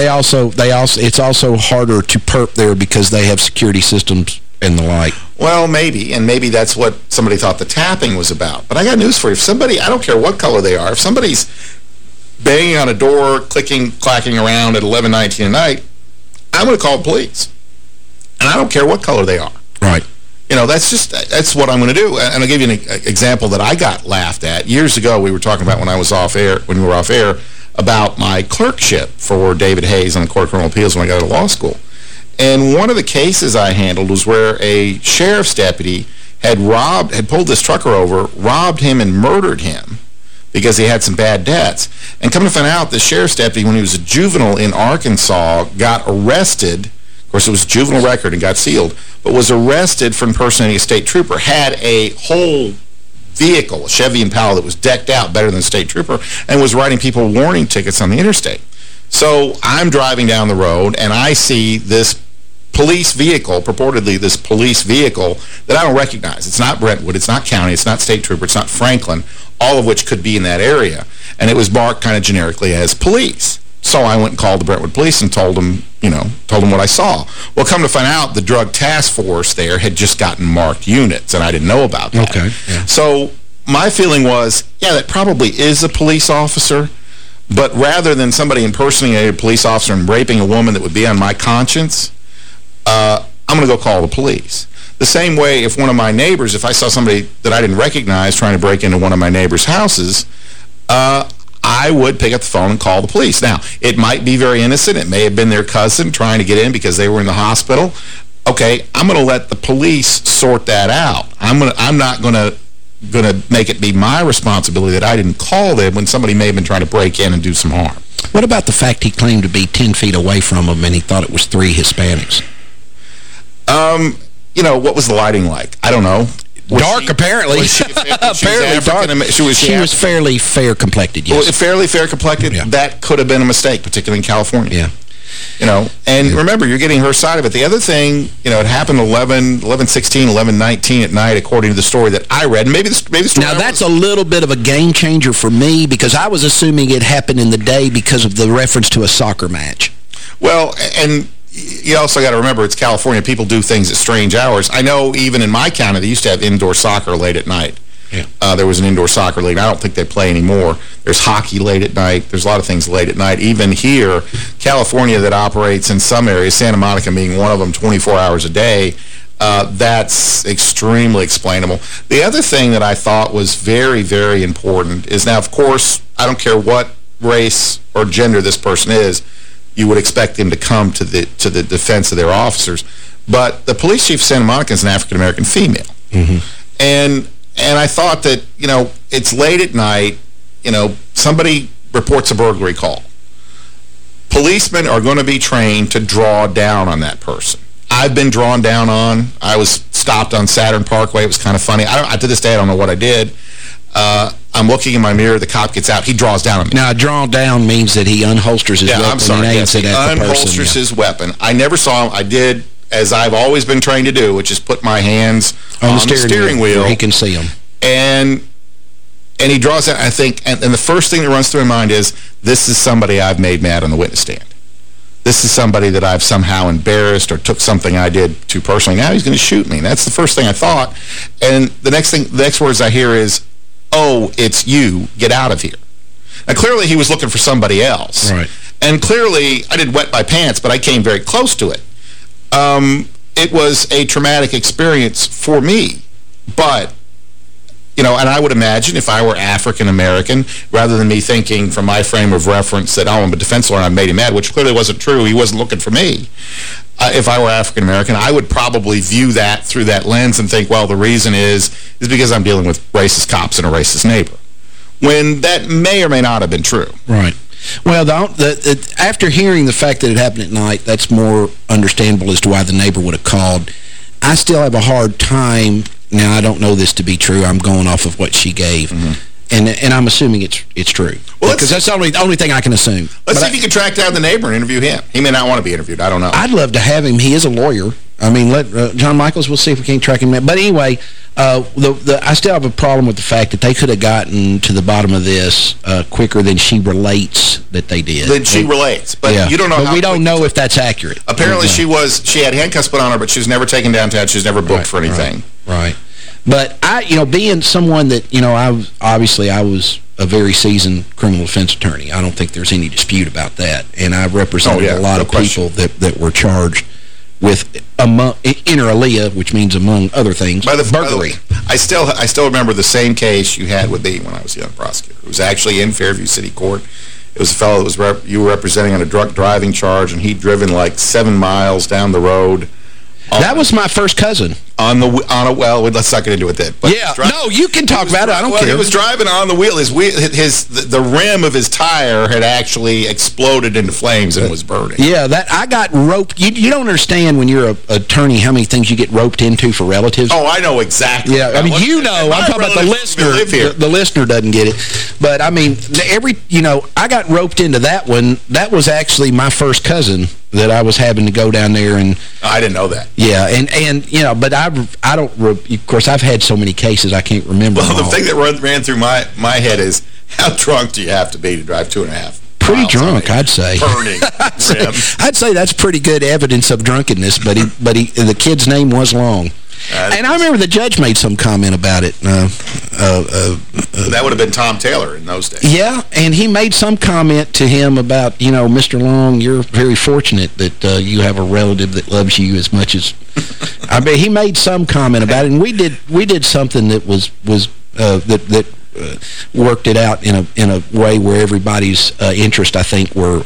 it's also harder to perp there because they have security systems and the like. Well, maybe, and maybe that's what somebody thought the tapping was about. But I got news for you. If somebody, I don't care what color they are, if somebody's banging on a door, clacking around at 11:19 at night, I'm going to call the police. And I don't care what color they are. Right. You know, that's what I'm going to do. And I'll give you an example that I got laughed at. Years ago, we were talking about when we were off air, about my clerkship for David Hayes on the Court of Criminal Appeals when I got to law school. And one of the cases I handled was where a sheriff's deputy had pulled this trucker over, robbed him, and murdered him because he had some bad debts. And come to find out, the sheriff's deputy, when he was a juvenile in Arkansas, got arrested. Of course, it was a juvenile record and got sealed, but was arrested for impersonating a state trooper, had a whole vehicle, a Chevy Impala that was decked out better than a state trooper, and was writing people warning tickets on the interstate. So I'm driving down the road, and I see this police vehicle, purportedly this police vehicle, that I don't recognize. It's not Brentwood, it's not county, it's not state trooper, it's not Franklin, all of which could be in that area. And it was marked kind of generically as police. So I went and called the Brentwood police and told them what I saw. Well, come to find out, the drug task force there had just gotten marked units, and I didn't know about that. Okay. Yeah. So my feeling was, yeah, that probably is a police officer, but rather than somebody impersonating a police officer and raping a woman that would be on my conscience, I'm going to go call the police. The same way if one of my neighbors, if I saw somebody that I didn't recognize trying to break into one of my neighbors' houses, I would pick up the phone and call the police. Now, it might be very innocent. It may have been their cousin trying to get in because they were in the hospital. Okay, I'm going to let the police sort that out. I'm not going to make it be my responsibility that I didn't call them when somebody may have been trying to break in and do some harm. What about the fact he claimed to be 10 feet away from them and he thought it was 3 Hispanics? What was the lighting like? I don't know. Dark, apparently. Apparently dark. She was fairly fair-complected, yes. Well, fairly fair-complected, yeah. That could have been a mistake, particularly in California. Yeah. And remember, you're getting her side of it. The other thing, it happened 11:16, 11:19 at night, according to the story that I read. Maybe the story. Now, that's a little bit of a game changer for me because I was assuming it happened in the day because of the reference to a soccer match. Well, and you also got to remember, it's California. People do things at strange hours. I know even in my county, they used to have indoor soccer late at night. Yeah. There was an indoor soccer league. I don't think they play anymore. There's hockey late at night. There's a lot of things late at night. Even here, California that operates in some areas, Santa Monica being one of them, 24 hours a day, that's extremely explainable. The other thing that I thought was very, very important is now, of course, I don't care what race or gender this person is, you would expect them to come to the defense of their officers. But the police chief of Santa Monica is an African-American female. Mm-hmm. And I thought that, you know, it's late at night, you know, somebody reports a burglary call. Policemen are going to be trained to draw down on that person. I've been drawn down on. I was stopped on Saturn Parkway. It was kind of funny. To this day, I don't know what I did. I'm looking in my mirror. The cop gets out. He draws down on me. Now, draw down means that he unholsters his weapon. I'm sorry. And aims it at the person. Unholsters his weapon. I never saw him. I did, as I've always been trained to do, which is put my hands on the steering wheel. He can see them. And he draws out, I think, and the first thing that runs through my mind is, this is somebody I've made mad on the witness stand. This is somebody that I've somehow embarrassed or took something I did too personally. Now he's going to shoot me. And that's the first thing I thought. And the next words I hear is, oh, it's you. Get out of here. Now, clearly he was looking for somebody else. Right. And clearly, I didn't wet my pants, but I came very close to it. It was a traumatic experience for me. But, you know, and I would imagine if I were African-American, rather than me thinking from my frame of reference that, oh, I'm a defense lawyer and I made him mad, which clearly wasn't true. He wasn't looking for me. If I were African-American, I would probably view that through that lens and think, well, the reason is because I'm dealing with racist cops and a racist neighbor. When that may or may not have been true. Right. Well, after hearing the fact that it happened at night, that's more understandable as to why the neighbor would have called. I still have a hard time. Now, I don't know this to be true. I'm going off of what she gave. And I'm assuming it's true. Well, because that's the only thing I can assume. Let's see if you can track down the neighbor and interview him. He may not want to be interviewed. I don't know. I'd love to have him. He is a lawyer. I mean, let John Michaels, we'll see if we can't track him down. But anyway, I still have a problem with the fact that they could have gotten to the bottom of this quicker than she relates that they did. Than she relates. But yeah. You don't know. But we don't know if that's accurate. Apparently she had handcuffs put on her, but she was never taken downtown. She was never booked for anything. Right. But being someone that, I was a very seasoned criminal defense attorney. I don't think there's any dispute about that. And I represented a lot of people that were charged with inter alia, which means among other things, burglary. I still remember the same case you had with me when I was a young prosecutor. It was actually in Fairview City Court. It was a fellow that you were representing on a drunk driving charge, and he'd driven like 7 miles down the road. That was my first cousin. Well, let's not get into it then. But yeah, no, you can talk about it. I don't care. He was driving on the wheel. The rim of his tire had actually exploded into flames and was burning. Yeah, I got roped. You don't understand when you're an attorney how many things you get roped into for relatives. Oh, I know exactly. Yeah, I mean, I'm talking about the listener. The listener doesn't get it. But, I mean, I got roped into that one. That was actually my first cousin that I was having to go down there and... I didn't know that. Yeah, and but I don't... Of course, I've had so many cases I can't remember. Well, the thing that ran through my head is, how drunk do you have to be to drive 2.5 Pretty drunk, I'd say. Burning. I'd say that's pretty good evidence of drunkenness, but the kid's name was long. And I remember the judge made some comment about it. That would have been Tom Taylor in those days. Yeah, and he made some comment to him about, Mr. Long, you're very fortunate that you have a relative that loves you as much as... I mean, he made some comment about it, and we did something that worked it out in a way where everybody's interest, I think, were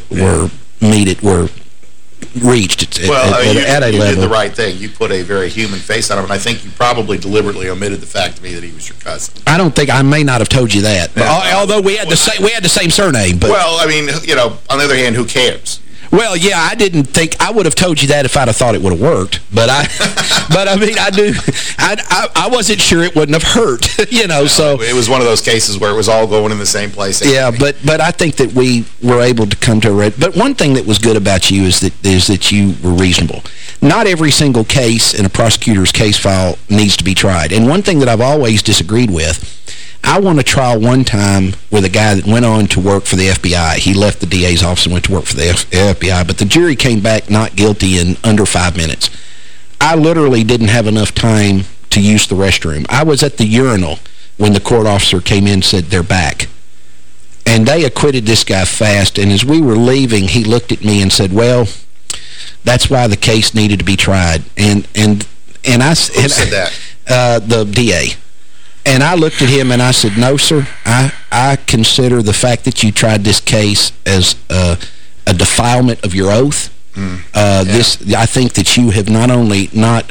reached at a level. You did the right thing. You put a very human face on him, and I think you probably deliberately omitted the fact to me that he was your cousin. I may not have told you that. Yeah. Although we had the same surname. But. Well, I mean, on the other hand, who cares? Well, yeah, I didn't think... I would have told you that if I'd have thought it would have worked. But I mean, I knew... I wasn't sure it wouldn't have hurt, so... It was one of those cases where it was all going in the same place. Anyway. Yeah, but I think that we were able to come to a... But one thing that was good about you is that you were reasonable. Not every single case in a prosecutor's case file needs to be tried. And one thing that I've always disagreed with... I won a trial one time with a guy that went on to work for the FBI. He left the DA's office and went to work for the FBI, but the jury came back not guilty in under 5 minutes. I literally didn't have enough time to use the restroom. I was at the urinal when the court officer came in and said, they're back. And they acquitted this guy fast, and as we were leaving, he looked at me and said, well, that's why the case needed to be tried. And I said... Who said that? The DA. And I looked at him and I said, no, sir, I consider the fact that you tried this case as a defilement of your oath. I think that you have not only not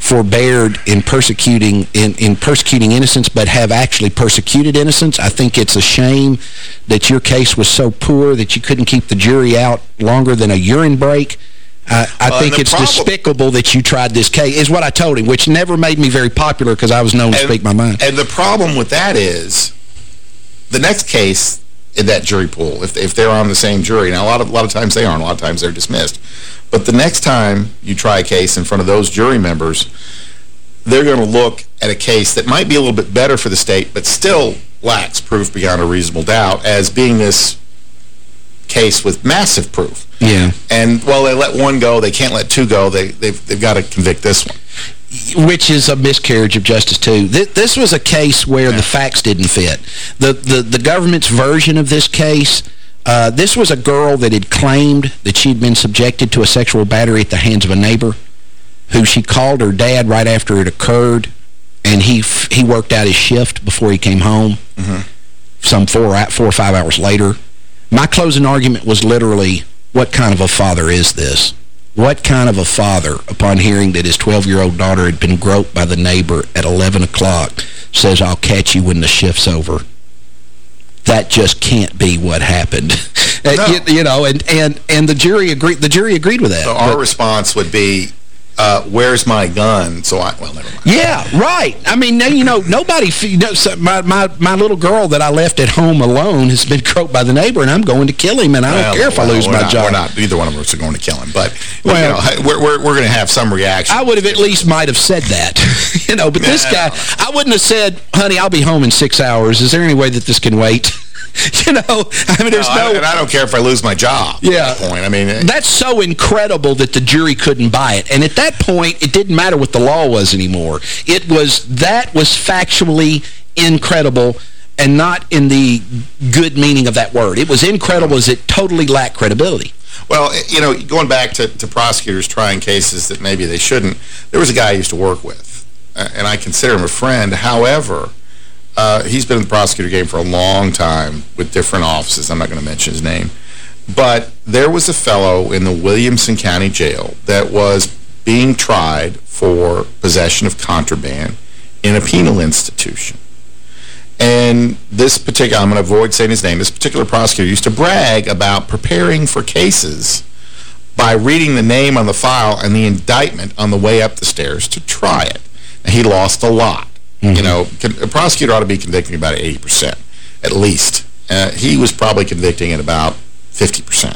forbeared in persecuting innocents, but have actually persecuted innocents. I think it's a shame that your case was so poor that you couldn't keep the jury out longer than a urine break. I think it's despicable that you tried this case, is what I told him, which never made me very popular because I was known to speak my mind. And the problem with that is the next case in that jury pool, if they're on the same jury, now a lot of times they aren't, a lot of times they're dismissed. But the next time you try a case in front of those jury members, they're going to look at a case that might be a little bit better for the state, but still lacks proof beyond a reasonable doubt as being this case with massive proof. Yeah. And while they let one go, they can't let two go. They've got to convict this one. Which is a miscarriage of justice, too. This was a case where the facts didn't fit. The government's version of this case, this was a girl that had claimed that she'd been subjected to a sexual battery at the hands of a neighbor who she called her dad right after it occurred, and he worked out his shift before he came home, some 4 or 5 hours later. My closing argument was literally, what kind of a father is this? What kind of a father, upon hearing that his 12-year-old daughter had been groped by the neighbor at 11 o'clock, says, I'll catch you when the shift's over? That just can't be what happened. No. You know, and the jury agreed. The jury agreed with that. So our response would be, where's my gun? So well, never mind. Yeah, right. I mean, you know, nobody, my little girl that I left at home alone has been groped by the neighbor, and I'm going to kill him, and I don't care if I lose my job. We're not, either one of us are going to kill him, but, you know, we're going to have some reaction. I would have at least might have said that, you know, but this guy, I wouldn't have said, honey, I'll be home in 6 hours. Is there any way that this can wait? You know, I mean, there's no... And I don't care if I lose my job at that point. I mean... That's so incredible that the jury couldn't buy it. And at that point, it didn't matter what the law was anymore. That was factually incredible and not in the good meaning of that word. It was incredible as it totally lacked credibility. Well, you know, going back to prosecutors trying cases that maybe they shouldn't, there was a guy I used to work with, and I consider him a friend. However... he's been in the prosecutor game for a long time with different offices. I'm not going to mention his name. But there was a fellow in the Williamson County Jail that was being tried for possession of contraband in a penal institution. And this particular, I'm going to avoid saying his name, this particular prosecutor used to brag about preparing for cases by reading the name on the file and the indictment on the way up the stairs to try it. Now, he lost a lot. You know, a prosecutor ought to be convicting about 80%, at least. He was probably convicting at about 50%.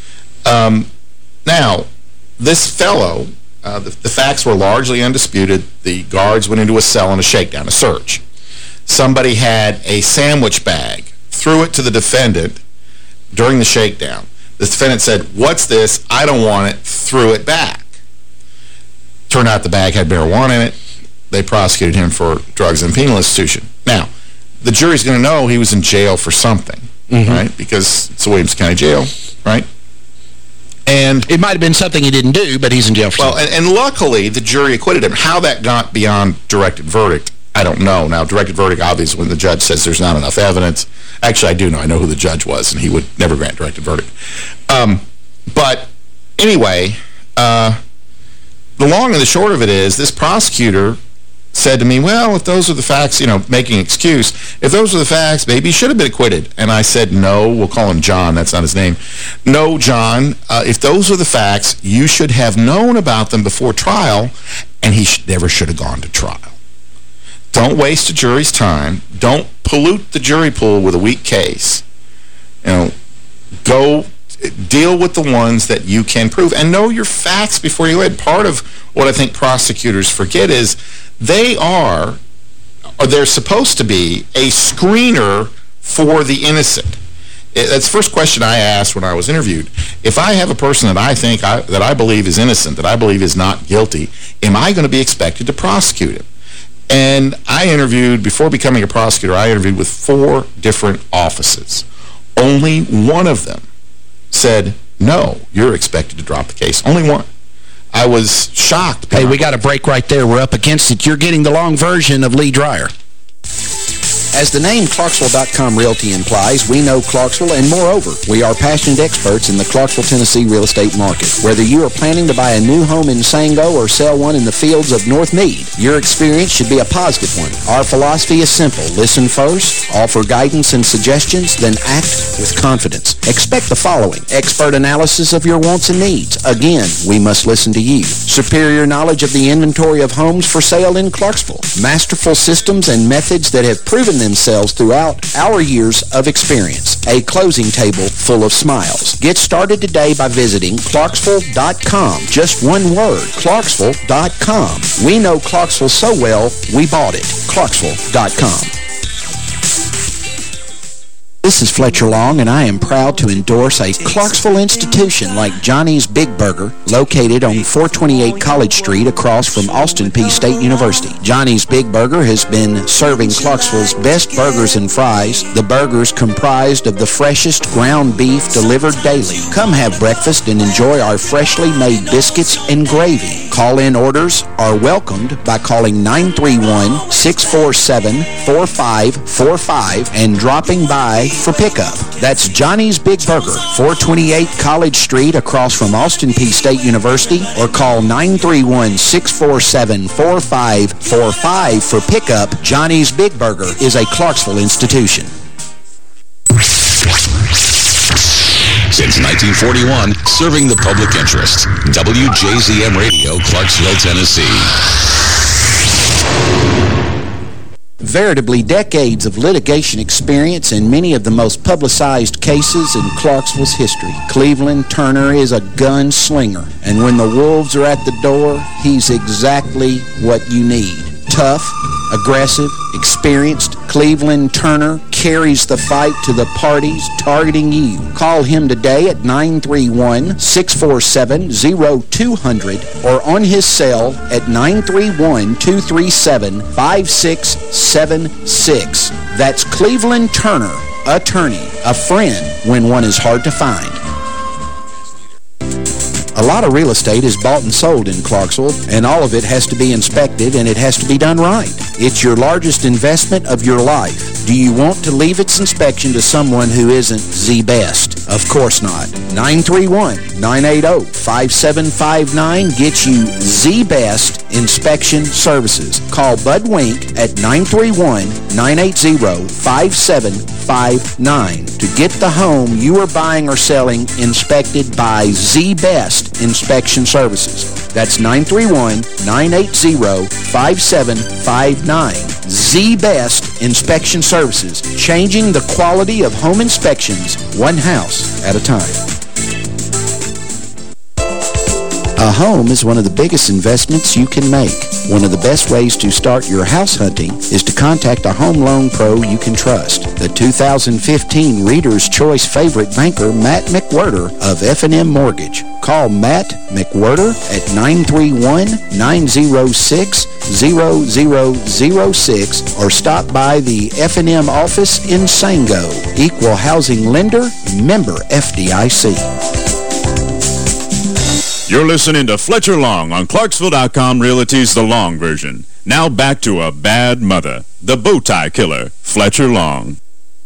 Now, this fellow, the facts were largely undisputed. The guards went into a cell on a shakedown, a search. Somebody had a sandwich bag, threw it to the defendant during the shakedown. The defendant said, what's this? I don't want it. Threw it back. Turned out the bag had marijuana in it. They prosecuted him for drugs in a penal institution. Now, the jury's going to know he was in jail for something, right? Because it's the Williamson County Jail, right? And it might have been something he didn't do, but he's in jail for something. And luckily, the jury acquitted him. How that got beyond directed verdict, I don't know. Now, directed verdict, obviously, when the judge says there's not enough evidence. Actually, I do know. I know who the judge was, and he would never grant directed verdict. But anyway, the long and the short of it is this prosecutor said to me, well, if those are the facts, you know, making an excuse, if those are the facts, maybe he should have been acquitted. And I said, no, we'll call him John. That's not his name. No, John, if those are the facts, you should have known about them before trial, and he never should have gone to trial. Don't waste a jury's time. Don't pollute the jury pool with a weak case. You know, go deal with the ones that you can prove and know your facts before you add. Part of what I think prosecutors forget is they're supposed to be a screener for the innocent. That's the first question I asked when I was interviewed. If I have a person that I think that I believe is innocent, that I believe is not guilty, am I going to be expected to prosecute him? And I interviewed, before becoming a prosecutor, I interviewed with 4 different offices. Only one of them said, no, you're expected to drop the case. Only one. I was shocked. Hey, we got a break right there. We're up against it. You're getting the long version of Lee Dreyer. As the name Clarksville.com Realty implies, we know Clarksville, and moreover, we are passionate experts in the Clarksville, Tennessee real estate market. Whether you are planning to buy a new home in Sango or sell one in the fields of North Meade, your experience should be a positive one. Our philosophy is simple. Listen first, offer guidance and suggestions, then act with confidence. Expect the following: expert analysis of your wants and needs. Again, we must listen to you. Superior knowledge of the inventory of homes for sale in Clarksville. Masterful systems and methods that have proven themselves throughout our years of experience. A closing table full of smiles. Get started today by visiting Clarksville.com. Just one word, Clarksville.com. We know Clarksville so well, we bought it. Clarksville.com. This is Fletcher Long, and I am proud to endorse a Clarksville institution like Johnny's Big Burger, located on 428 College Street across from Austin Peay State University. Johnny's Big Burger has been serving Clarksville's best burgers and fries. The burgers comprised of the freshest ground beef delivered daily. Come have breakfast and enjoy our freshly made biscuits and gravy. Call-in orders are welcomed by calling 931-647-4545 and dropping by for pickup. That's Johnny's Big Burger, 428 College Street across from Austin Peay State University, or call 931-647-4545 for pickup. Johnny's Big Burger is a Clarksville institution. Since 1941, serving the public interest. WJZM Radio, Clarksville, Tennessee. Veritably decades of litigation experience and many of the most publicized cases in Clarksville's history. Cleveland Turner is a gunslinger, and when the wolves are at the door, he's exactly what you need. Tough, aggressive, experienced, Cleveland Turner carries the fight to the parties targeting you. Call him today at 931-647-0200 or on his cell at 931-237-5676. That's Cleveland Turner, attorney, a friend when one is hard to find. A lot of real estate is bought and sold in Clarksville, and all of it has to be inspected, and it has to be done right. It's your largest investment of your life. Do you want to leave its inspection to someone who isn't the best? Of course not. 931-980-5759 gets you the best inspection services. Call Bud Wink at 931-980-5759 to get the home you are buying or selling inspected by the best inspection services. That's 931-980-5759. The best inspection services, changing the quality of home inspections one house at a time. A home is one of the biggest investments you can make. One of the best ways to start your house hunting is to contact a home loan pro you can trust. The 2015 Reader's Choice favorite banker, Matt McWhirter of F&M Mortgage. Call Matt McWhirter at 931-906-0006 or stop by the F&M office in Sango. Equal housing lender, member FDIC. You're listening to Fletcher Long on Clarksville.com Realty's The Long Version. Now back to a bad mother, the bow tie killer, Fletcher Long.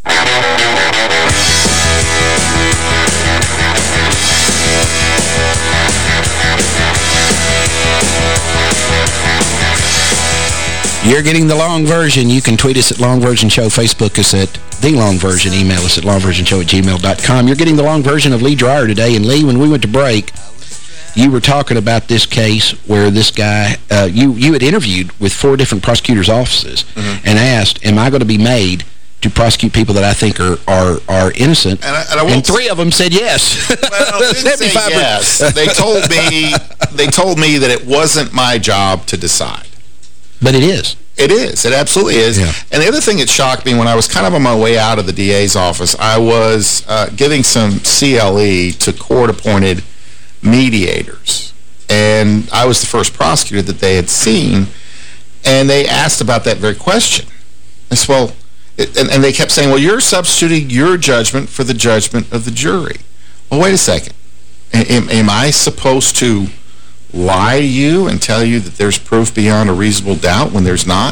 You're getting The Long Version. You can tweet us at Long Version Show, Facebook us at The Long Version, email us at longversionshow@gmail.com. You're getting The Long Version of Lee Dreyer today. And Lee, when we went to break, you were talking about this case where this guy, you had interviewed with 4 different prosecutors' offices and asked, am I going to be made to prosecute people that I think are innocent? And 3 of them said yes. Well, they didn't say yes. They told me that it wasn't my job to decide. But it is. It is. It absolutely is. Yeah. And the other thing that shocked me when I was kind of on my way out of the DA's office, I was giving some CLE to court-appointed mediators. And I was the first prosecutor that they had seen. And they asked about that very question. I said, well, and they kept saying, well, you're substituting your judgment for the judgment of the jury. Well, wait a second. Am I supposed to lie to you and tell you that there's proof beyond a reasonable doubt when there's not?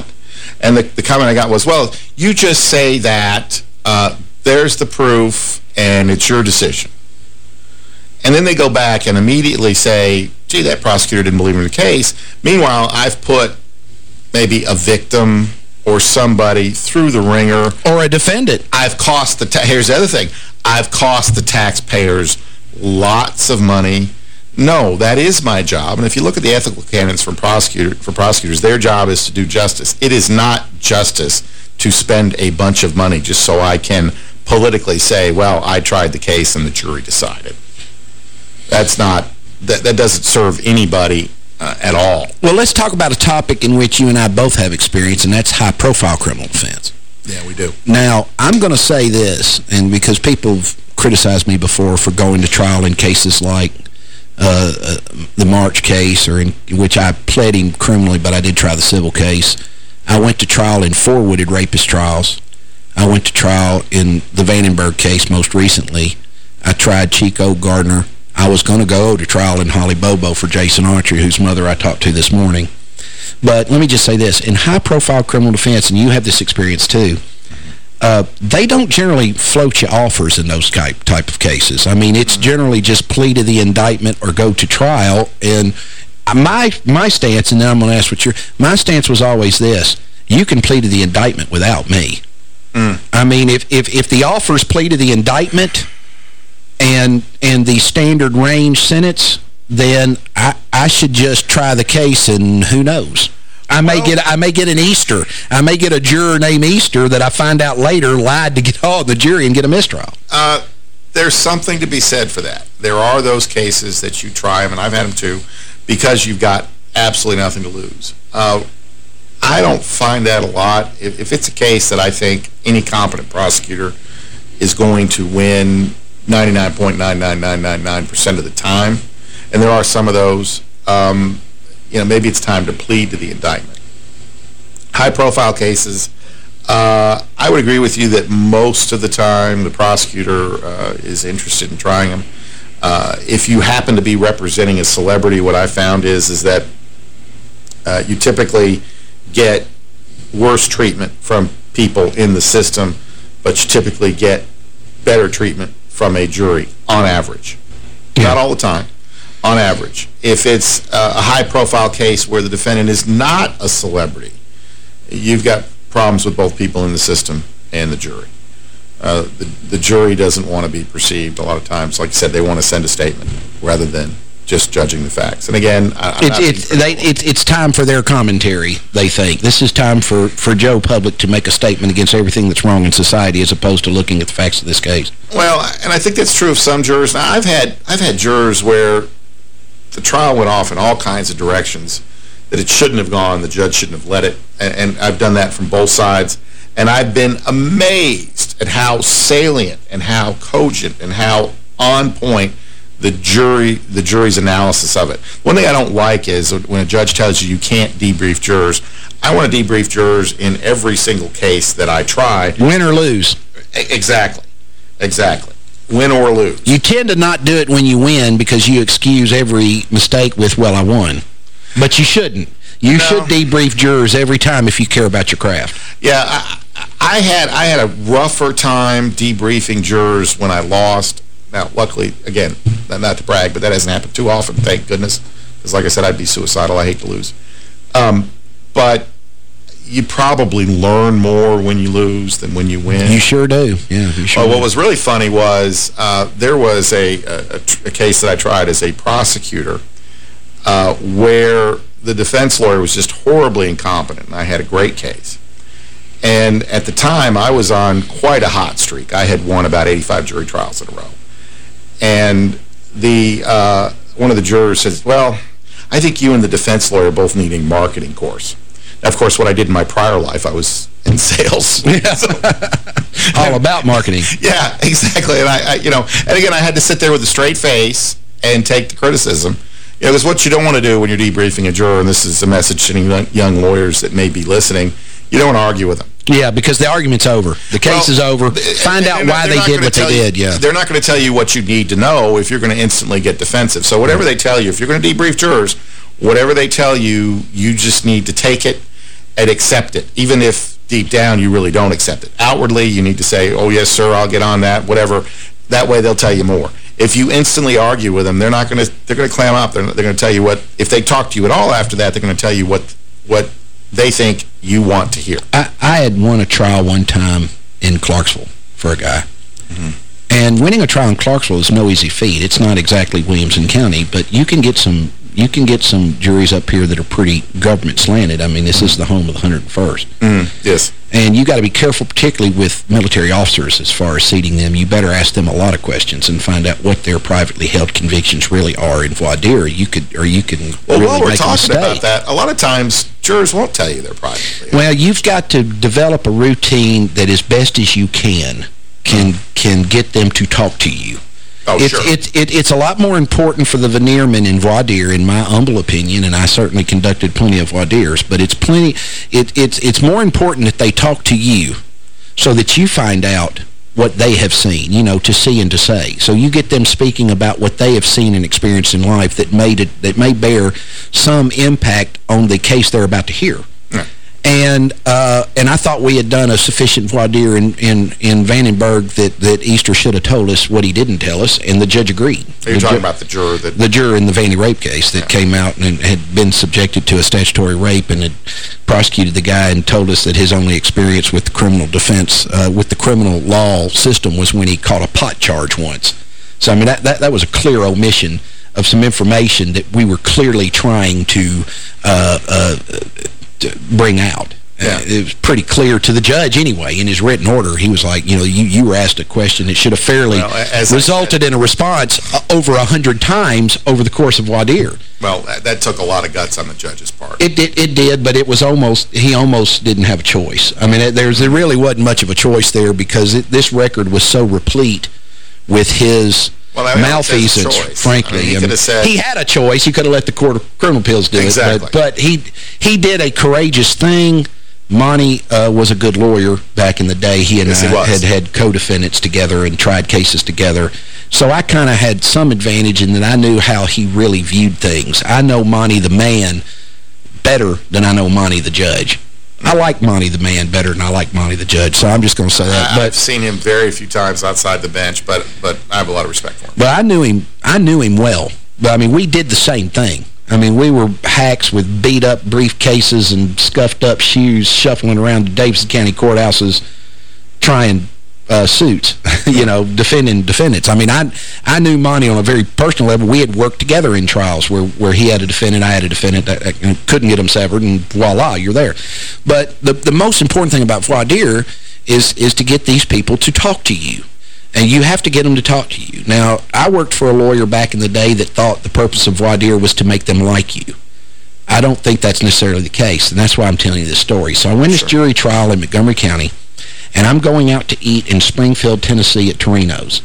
And the comment I got was, well, you just say that there's the proof and it's your decision. And then they go back and immediately say, gee, that prosecutor didn't believe in the case. Meanwhile, I've put maybe a victim or somebody through the ringer. Or a defendant. I've cost here's the other thing. I've cost the taxpayers lots of money. No, that is my job. And if you look at the ethical canons for prosecutors, their job is to do justice. It is not justice to spend a bunch of money just so I can politically say, well, I tried the case and the jury decided. That's not, that doesn't serve anybody at all. Well, let's talk about a topic in which you and I both have experience, and that's high-profile criminal defense. Yeah, we do. Now, I'm going to say this, and because people have criticized me before for going to trial in cases like the March case, or in which I pled him criminally, but I did try the civil case. I went to trial in 4 Wooded rapist trials. I went to trial in the Vandenberg case most recently. I tried Chico Gardner. I was going to go to trial in Holly Bobo for Jason Archery, whose mother I talked to this morning. But let me just say this. In high-profile criminal defense, and you have this experience too, they don't generally float you offers in those type of cases. I mean, it's generally just plea to the indictment or go to trial. And my stance, and then I'm going to ask what my stance was always this: you can plead to the indictment without me. I mean, if the offer's plea to the indictment and the standard range sentence, then I should just try the case, and who knows? I may get an Easter. I may get a juror named Easter that I find out later lied to get on the jury and get a mistrial. There's something to be said for that. There are those cases that you try, and I've had them too, because you've got absolutely nothing to lose. I don't find that a lot. If it's a case that I think any competent prosecutor is going to win 99.99999% of the time, and there are some of those, maybe it's time to plead to the indictment. High-profile cases, I would agree with you that most of the time the prosecutor is interested in trying them. If you happen to be representing a celebrity, what I found is that you typically get worse treatment from people in the system, but you typically get better treatment from a jury, on average. Yeah. Not all the time, on average. If it's a high-profile case where the defendant is not a celebrity, you've got problems with both people in the system and the jury. The jury doesn't want to be perceived a lot of times. Like I said, they want to send a statement rather than just judging the facts. And again, it's time for their commentary, they think. This is time for Joe Public to make a statement against everything that's wrong in society as opposed to looking at the facts of this case. Well, and I think that's true of some jurors. Now, I've had jurors where the trial went off in all kinds of directions that it shouldn't have gone, the judge shouldn't have let it, and I've done that from both sides. And I've been amazed at how salient and how cogent and how on point the jury's analysis of it. One thing I don't like is when a judge tells you can't debrief jurors. I want to debrief jurors in every single case that I try. Win or lose. Exactly. Win or lose. You tend to not do it when you win because you excuse every mistake with, well, I won. But you shouldn't. You should debrief jurors every time if you care about your craft. Yeah, I had a rougher time debriefing jurors when I lost. Now, luckily, again, not to brag, but that hasn't happened too often, thank goodness. Because like I said, I'd be suicidal. I hate to lose. But you probably learn more when you lose than when you win. You sure do. Yeah, you sure do. What was really funny was there was a case that I tried as a prosecutor where the defense lawyer was just horribly incompetent, and I had a great case. And at the time, I was on quite a hot streak. I had won about 85 jury trials in a row. And one of the jurors says, well, I think you and the defense lawyer both need a marketing course. Now, of course, what I did in my prior life, I was in sales. All about marketing. Yeah, exactly. And and again, I had to sit there with a straight face and take the criticism. Because what you don't want to do when you're debriefing a juror, and this is a message to young lawyers that may be listening, you don't want to argue with them. Yeah, because the argument's over. The case is over. Find out why they did what they did, yeah. They're not going to tell you what you need to know if you're going to instantly get defensive. So whatever they tell you, if you're going to debrief jurors, whatever they tell you, you just need to take it and accept it, even if deep down you really don't accept it. Outwardly, you need to say, oh, yes, sir, I'll get on that, whatever. That way they'll tell you more. If you instantly argue with them, they're going to clam up. They're going to tell you what, if they talk to you at all after that, they're going to tell you what they think you want to hear. I had won a trial one time in Clarksville for a guy. And winning a trial in Clarksville is no easy feat. It's not exactly Williamson County, but you can get some juries up here that are pretty government slanted. I mean, this is the home of the 101st. Yes. And you got to be careful, particularly with military officers, as far as seating them. You better ask them a lot of questions and find out what their privately held convictions really are in voir dire. You can well, really while we're make a talking mistake. about that, a lot of times jurors won't tell you they're privately held. Well, you've got to develop a routine that, as best as you can get them to talk to you. Oh, sure. It's a lot more important for the veneerman in voir dire, in my humble opinion, and I certainly conducted plenty of voir dires, but it's more important that they talk to you so that you find out what they have seen, to see and to say. So you get them speaking about what they have seen and experienced in life that may bear some impact on the case they're about to hear. Right. And I thought we had done a sufficient voir dire in Vandenberg that Easter should have told us what he didn't tell us, and the judge agreed. You're talking about the juror that... The juror in the Vandy rape case that came out and had been subjected to a statutory rape and had prosecuted the guy and told us that his only experience with the criminal defense, with the criminal law system, was when he caught a pot charge once. So, I mean, that was a clear omission of some information that we were clearly trying to bring out. Yeah. It was pretty clear to the judge anyway. In his written order, he was like, you were asked a question that should have fairly resulted in a response over 100 times over the course of voir dire. Well, that took a lot of guts on the judge's part. It did, but it was he almost didn't have a choice. I mean, there really wasn't much of a choice there because this record was so replete with his... malfeasance, frankly. I mean, he had a choice. He could have let the Court of Criminal Appeals do it. But he did a courageous thing. Monty was a good lawyer back in the day. He and I had co-defendants together and tried cases together. So I kind of had some advantage in that I knew how he really viewed things. I know Monty the man better than I know Monty the judge. I like Monty the man better than I like Monty the judge, so I'm just going to say that. I've seen him very few times outside the bench, but I have a lot of respect for him. But I knew him well. But, I mean, we did the same thing. I mean, we were hacks with beat-up briefcases and scuffed-up shoes shuffling around the Davidson County courthouses trying suits, defending defendants. I mean, I knew Monty on a very personal level. We had worked together in trials where he had a defendant, I had a defendant. I couldn't get them severed, and voila, you're there. But the most important thing about voir dire is to get these people to talk to you. And you have to get them to talk to you. Now, I worked for a lawyer back in the day that thought the purpose of voir dire was to make them like you. I don't think that's necessarily the case, and that's why I'm telling you this story. So I went to this jury trial in Montgomery County, and I'm going out to eat in Springfield, Tennessee at Torino's.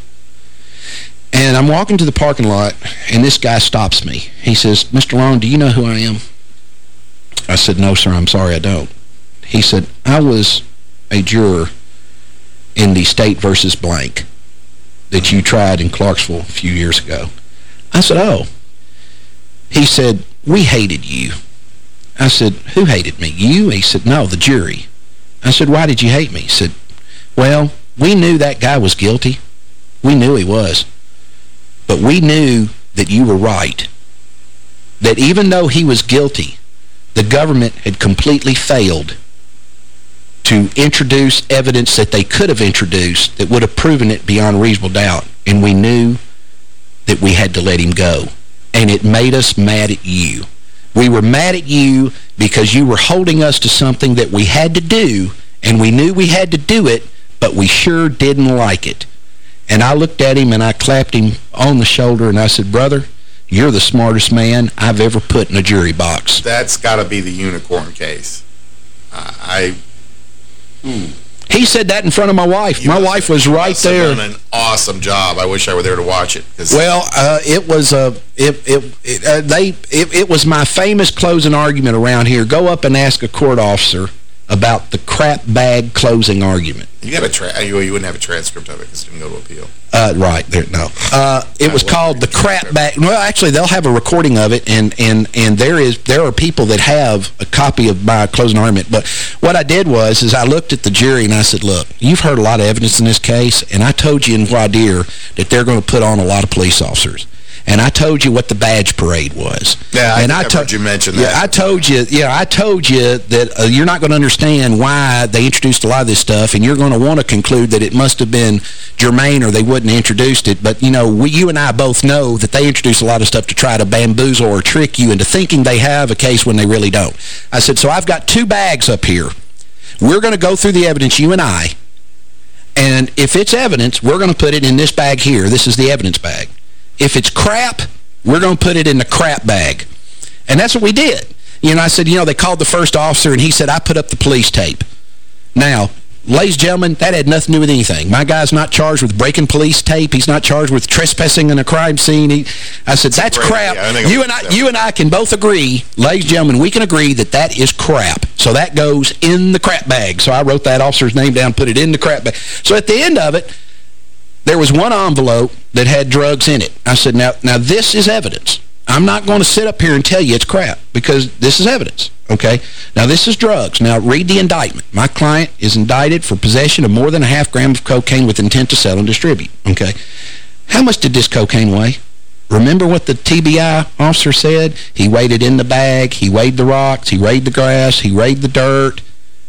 And I'm walking to the parking lot, and this guy stops me. He says, "Mr. Long, do you know who I am?" I said, "No, sir, I'm sorry, I don't." He said, "I was a juror in the State versus blank that you tried in Clarksville a few years ago." I said, "Oh." He said, "We hated you." I said, "Who hated me? You?" He said, "No, the jury." I said, "Why did you hate me?" He said, "Well, we knew that guy was guilty. We knew he was. But we knew that you were right. That even though he was guilty, the government had completely failed to introduce evidence that they could have introduced that would have proven it beyond reasonable doubt. And we knew that we had to let him go. And it made us mad at you. We were mad at you because you were holding us to something that we had to do, and we knew we had to do it, but we sure didn't like it." And I looked at him and I clapped him on the shoulder and I said, "Brother, you're the smartest man I've ever put in a jury box." That's got to be the unicorn case. He said that in front of my wife. My wife was right there. You've done an awesome job. I wish I were there to watch it. Well, it was my famous closing argument around here. Go up and ask a court officer about the crap bag closing argument. You got you wouldn't have a transcript of it because it didn't go to appeal. Right. No. It was called the crap bag. Well, actually, they'll have a recording of it, and there are people that have a copy of my closing argument. But what I did is I looked at the jury and I said, look, you've heard a lot of evidence in this case, and I told you in voir dire that they're going to put on a lot of police officers. And I told you what the badge parade was. Yeah, I heard you mention that. Yeah, I told you that you're not going to understand why they introduced a lot of this stuff, and you're going to want to conclude that it must have been germane or they wouldn't have introduced it. But, you know, you and I both know that they introduce a lot of stuff to try to bamboozle or trick you into thinking they have a case when they really don't. I said, so I've got 2 bags up here. We're going to go through the evidence, you and I, and if it's evidence, we're going to put it in this bag here. This is the evidence bag. If it's crap, we're going to put it in the crap bag. And that's what we did. You know, I said, you know, they called the first officer, and he said, I put up the police tape. Now, ladies and gentlemen, that had nothing to do with anything. My guy's not charged with breaking police tape. He's not charged with trespassing in a crime scene. I said, that's crap. You and I can both agree, ladies and gentlemen, we can agree that that is crap. So that goes in the crap bag. So I wrote that officer's name down, put it in the crap bag. So at the end of it, there was one envelope that had drugs in it. I said, now this is evidence. I'm not going to sit up here and tell you it's crap because this is evidence, okay? Now, this is drugs. Now, read the indictment. My client is indicted for possession of more than a half gram of cocaine with intent to sell and distribute, okay? How much did this cocaine weigh? Remember what the TBI officer said? He weighed it in the bag. He weighed the rocks. He weighed the grass. He weighed the dirt.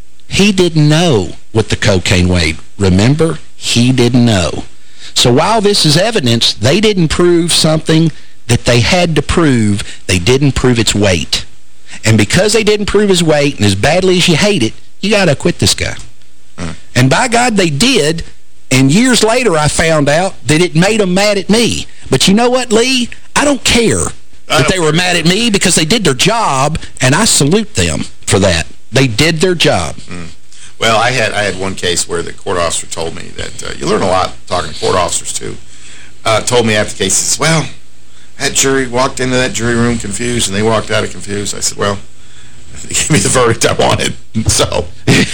He didn't know what the cocaine weighed. Remember? He didn't know. So while this is evidence, they didn't prove something that they had to prove. They didn't prove its weight. And because they didn't prove his weight, and as badly as you hate it, you got to acquit this guy. And by God, they did. And years later, I found out that it made them mad at me. But you know what, Lee? I don't care that they were mad at me because they did their job, and I salute them for that. They did their job. Well, I had one case where the court officer told me that, you learn a lot talking to court officers, too, told me after the case, he says, well, that jury walked into that jury room confused, and they walked out of confused. I said, well, they gave me the verdict I wanted, so.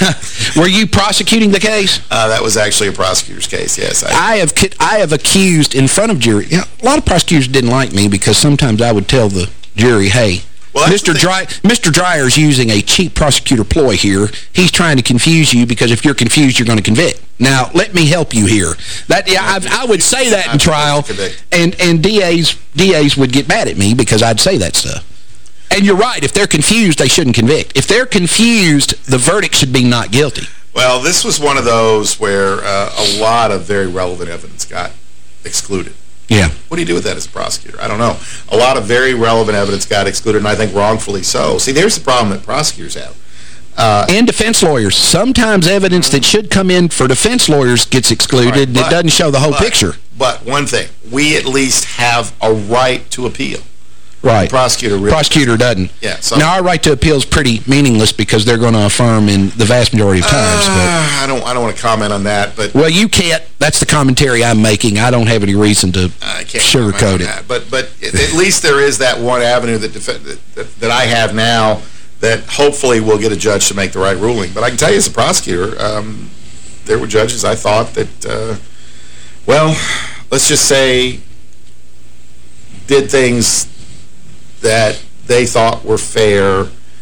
Were you prosecuting the case? That was actually a prosecutor's case, yes. I have accused in front of jury. You know, a lot of prosecutors didn't like me because sometimes I would tell the jury, hey, well, Mr. Dreyer's using a cheap prosecutor ploy here. He's trying to confuse you because if you're confused, you're going to convict. Now, let me help you here. I would say that in trial, and DAs would get mad at me because I'd say that stuff. And you're right. If they're confused, they shouldn't convict. If they're confused, the verdict should be not guilty. Well, this was one of those where a lot of very relevant evidence got excluded. Yeah. What do you do with that as a prosecutor? I don't know. A lot of very relevant evidence got excluded, and I think wrongfully so. See, there's the problem that prosecutors have. And defense lawyers. Sometimes evidence that should come in for defense lawyers gets excluded, and it doesn't show the whole picture. But one thing, we at least have a right to appeal. Right. The prosecutor doesn't. Yeah. So, now, our right to appeal is pretty meaningless because they're going to affirm in the vast majority of times. I don't want to comment on that. But well, you can't. That's the commentary I'm making. I don't have any reason to sugarcoat it. But at least there is that one avenue that I have now that hopefully will get a judge to make the right ruling. But I can tell you as a prosecutor, there were judges I thought that, well, let's just say did things that they thought were fair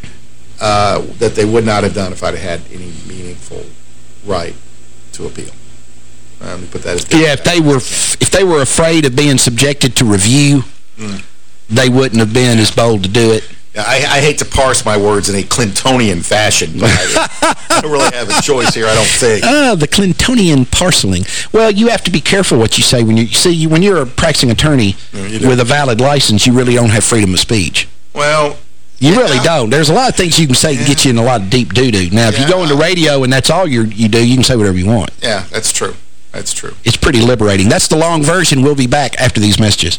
that they would not have done if I'd had any meaningful right to appeal. Let me put that as if they were afraid of being subjected to review, they wouldn't have been as bold to do it. I hate to parse my words in a Clintonian fashion, but I don't really have a choice here, I don't think. The Clintonian parceling. Well, you have to be careful what you say. When you're a practicing attorney with a valid license, you really don't have freedom of speech. Well, you really don't. There's a lot of things you can say that get you in a lot of deep doo-doo. Now, if you go into radio and that's all you do, you can say whatever you want. Yeah, that's true. That's true. It's pretty liberating. That's the long version. We'll be back after these messages.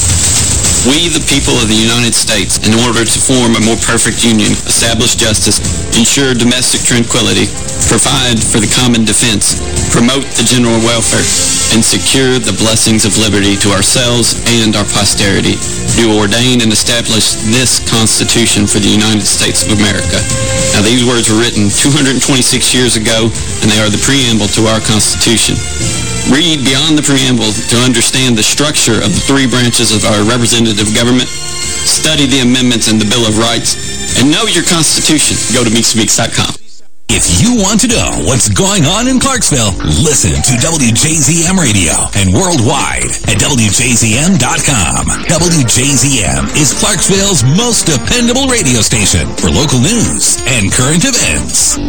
We, the people of the United States, in order to form a more perfect union, establish justice, ensure domestic tranquility, provide for the common defense, promote the general welfare, and secure the blessings of liberty to ourselves and our posterity, do ordain and establish this Constitution for the United States of America. Now, these words were written 226 years ago, and they are the preamble to our Constitution. Read beyond the preamble to understand the structure of the three branches of our representative government. Study the amendments in the Bill of Rights, and know your Constitution. Go to meekspeaks.com. If you want to know what's going on in Clarksville, listen to WJZM Radio and worldwide at WJZM.com. WJZM is Clarksville's most dependable radio station for local news and current events.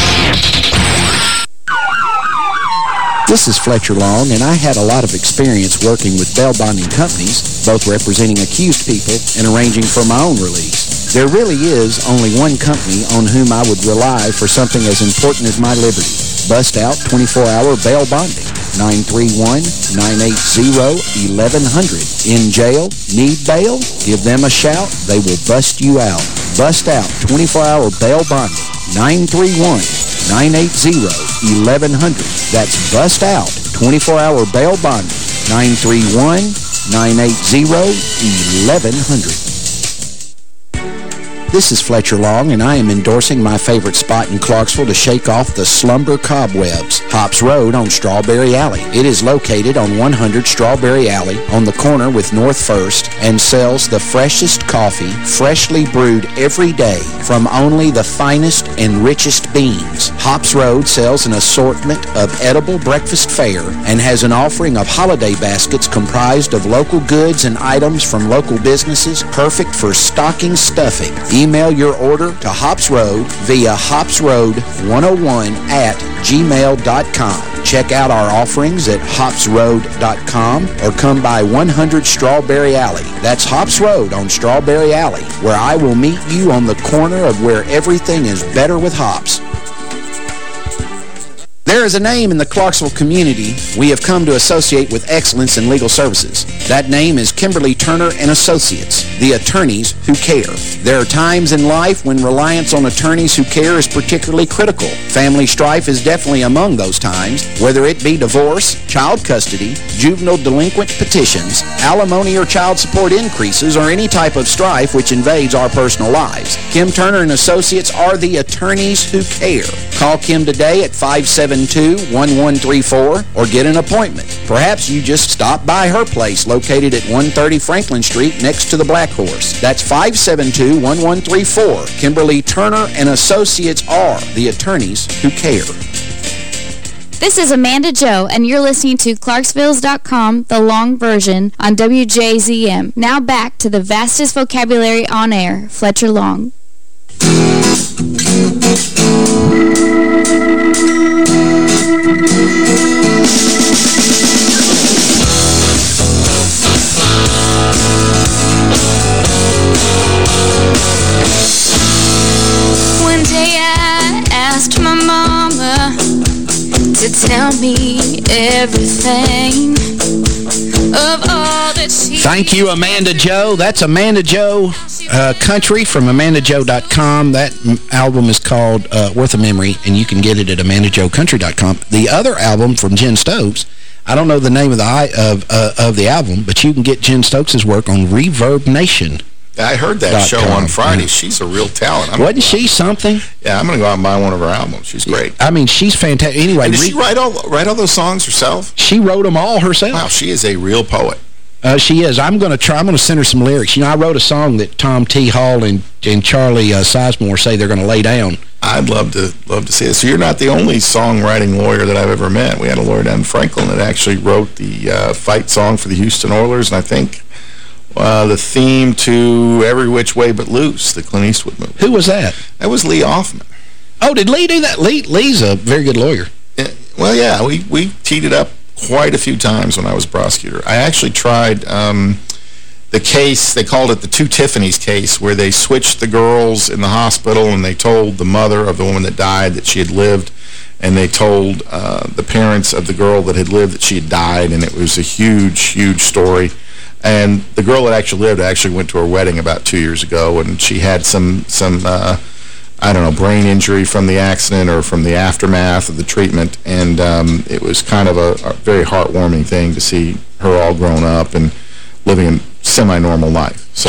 This is Fletcher Long, and I had a lot of experience working with bail bonding companies, both representing accused people and arranging for my own release. There really is only one company on whom I would rely for something as important as my liberty. Bust Out 24-hour bail bonding. 931-980-1100. In jail? Need bail? Give them a shout. They will bust you out. Bust Out 24-hour bail bonding. 931-980-1100. That's Bust Out 24-hour bail bonding. 931-980-1100. This is Fletcher Long, and I am endorsing my favorite spot in Clarksville to shake off the slumber cobwebs, Hops Road on Strawberry Alley. It is located on 100 Strawberry Alley on the corner with North First and sells the freshest coffee, freshly brewed every day from only the finest and richest beans. Hops Road sells an assortment of edible breakfast fare and has an offering of holiday baskets comprised of local goods and items from local businesses, perfect for stocking stuffing. Email your order to Hops Road via hopsroad101@gmail.com. Check out our offerings at hopsroad.com or come by 100 Strawberry Alley. That's Hops Road on Strawberry Alley, where I will meet you on the corner of where everything is better with hops. There is a name in the Clarksville community we have come to associate with excellence in legal services. That name is Kimberly Turner and Associates, the attorneys who care. There are times in life when reliance on attorneys who care is particularly critical. Family strife is definitely among those times, whether it be divorce, child custody, juvenile delinquent petitions, alimony or child support increases, or any type of strife which invades our personal lives. Kim Turner and Associates are the attorneys who care. Call Kim today at 572-1134 or get an appointment. Perhaps you just stop by her place located at 130 Franklin Street next to the Black Horse. That's 572-1134. Kimberly Turner and Associates are the attorneys who care. This is Amanda Joe, and you're listening to Clarksvilles.com, the long version, on WJZM. Now back to the vastest vocabulary on air, Fletcher Long. One day I asked my mama to tell me everything of all that she... Thank you, Amanda Joe. That's Amanda Joe Country from AmandaJoe.com. That album is called Worth a Memory, and you can get it at AmandaJoeCountry.com. The other album from Jen Stokes, I don't know the name of the album, but you can get Jen Stokes' work on Reverb Nation. I heard that show on Friday. Yeah. She's a real talent. Wasn't she something? Yeah, I'm going to go out and buy one of her albums. She's great. I mean, she's fantastic. Anyway, did she write all those songs herself? She wrote them all herself. Wow, she is a real poet. She is. I'm going to send her some lyrics. You know, I wrote a song that Tom T. Hall and Charlie Sizemore say they're going to lay down. I'd love to see it. So you're not the only songwriting lawyer that I've ever met. We had a lawyer down in Franklin that actually wrote the fight song for the Houston Oilers, and I think the theme to Every Which Way But Loose, the Clint Eastwood movie. Who was that? That was Lee Hoffman. Oh, did Lee do that? Lee's a very good lawyer. Well, yeah, we teed it up quite a few times when I was prosecutor. I actually tried the case, they called it the Two Tiffany's case, where they switched the girls in the hospital and they told the mother of the woman that died that she had lived, and they told the parents of the girl that had lived that she had died, and it was a huge, huge story. And the girl that actually lived actually went to her wedding about 2 years ago, and she had some I don't know, brain injury from the accident or from the aftermath of the treatment, and it was kind of a very heartwarming thing to see her all grown up and living a semi-normal life. So the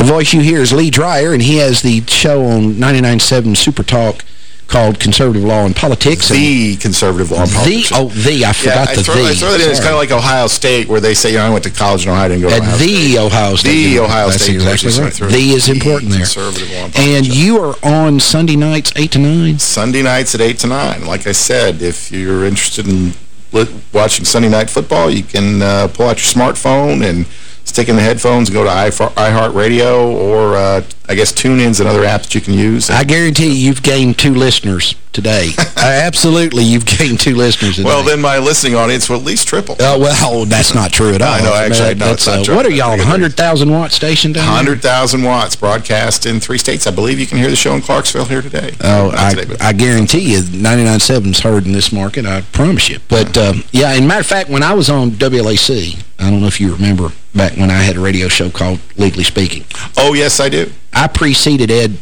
The voice you hear is Lee Dreyer, and he has the show on 99.7 Super Talk called Conservative Law and Politics. The Conservative Law and Politics. I forgot the the. I throw that in. It's kind of like Ohio State, where they say, I went to college in Ohio, I didn't go to Ohio State. Ohio State. The Ohio State. That's exactly right. The is important there. Conservative Law and Politics. And you are on Sunday nights, 8 to 9? Sunday nights at 8 to 9. Like I said, if you're interested in watching Sunday Night Football, you can pull out your smartphone and stick in the headphones and go to iHeartRadio or, I guess, TuneIn's and other apps that you can use. I guarantee you've gained 2 listeners today. Absolutely, you've gained 2 listeners today. Well, then my listening audience will at least triple. Well, that's not true at all. I know, actually, no, it's not true. What are y'all, 100,000-watt station down there? 100,000 watts, broadcast in 3 states. I believe you can hear the show in Clarksville here today. Oh, I guarantee you 99.7's heard in this market, I promise you. But, yeah, and matter of fact, when I was on WLAC, I don't know if you remember back when I had a radio show called Legally Speaking. Oh, yes, I do. I preceded Ed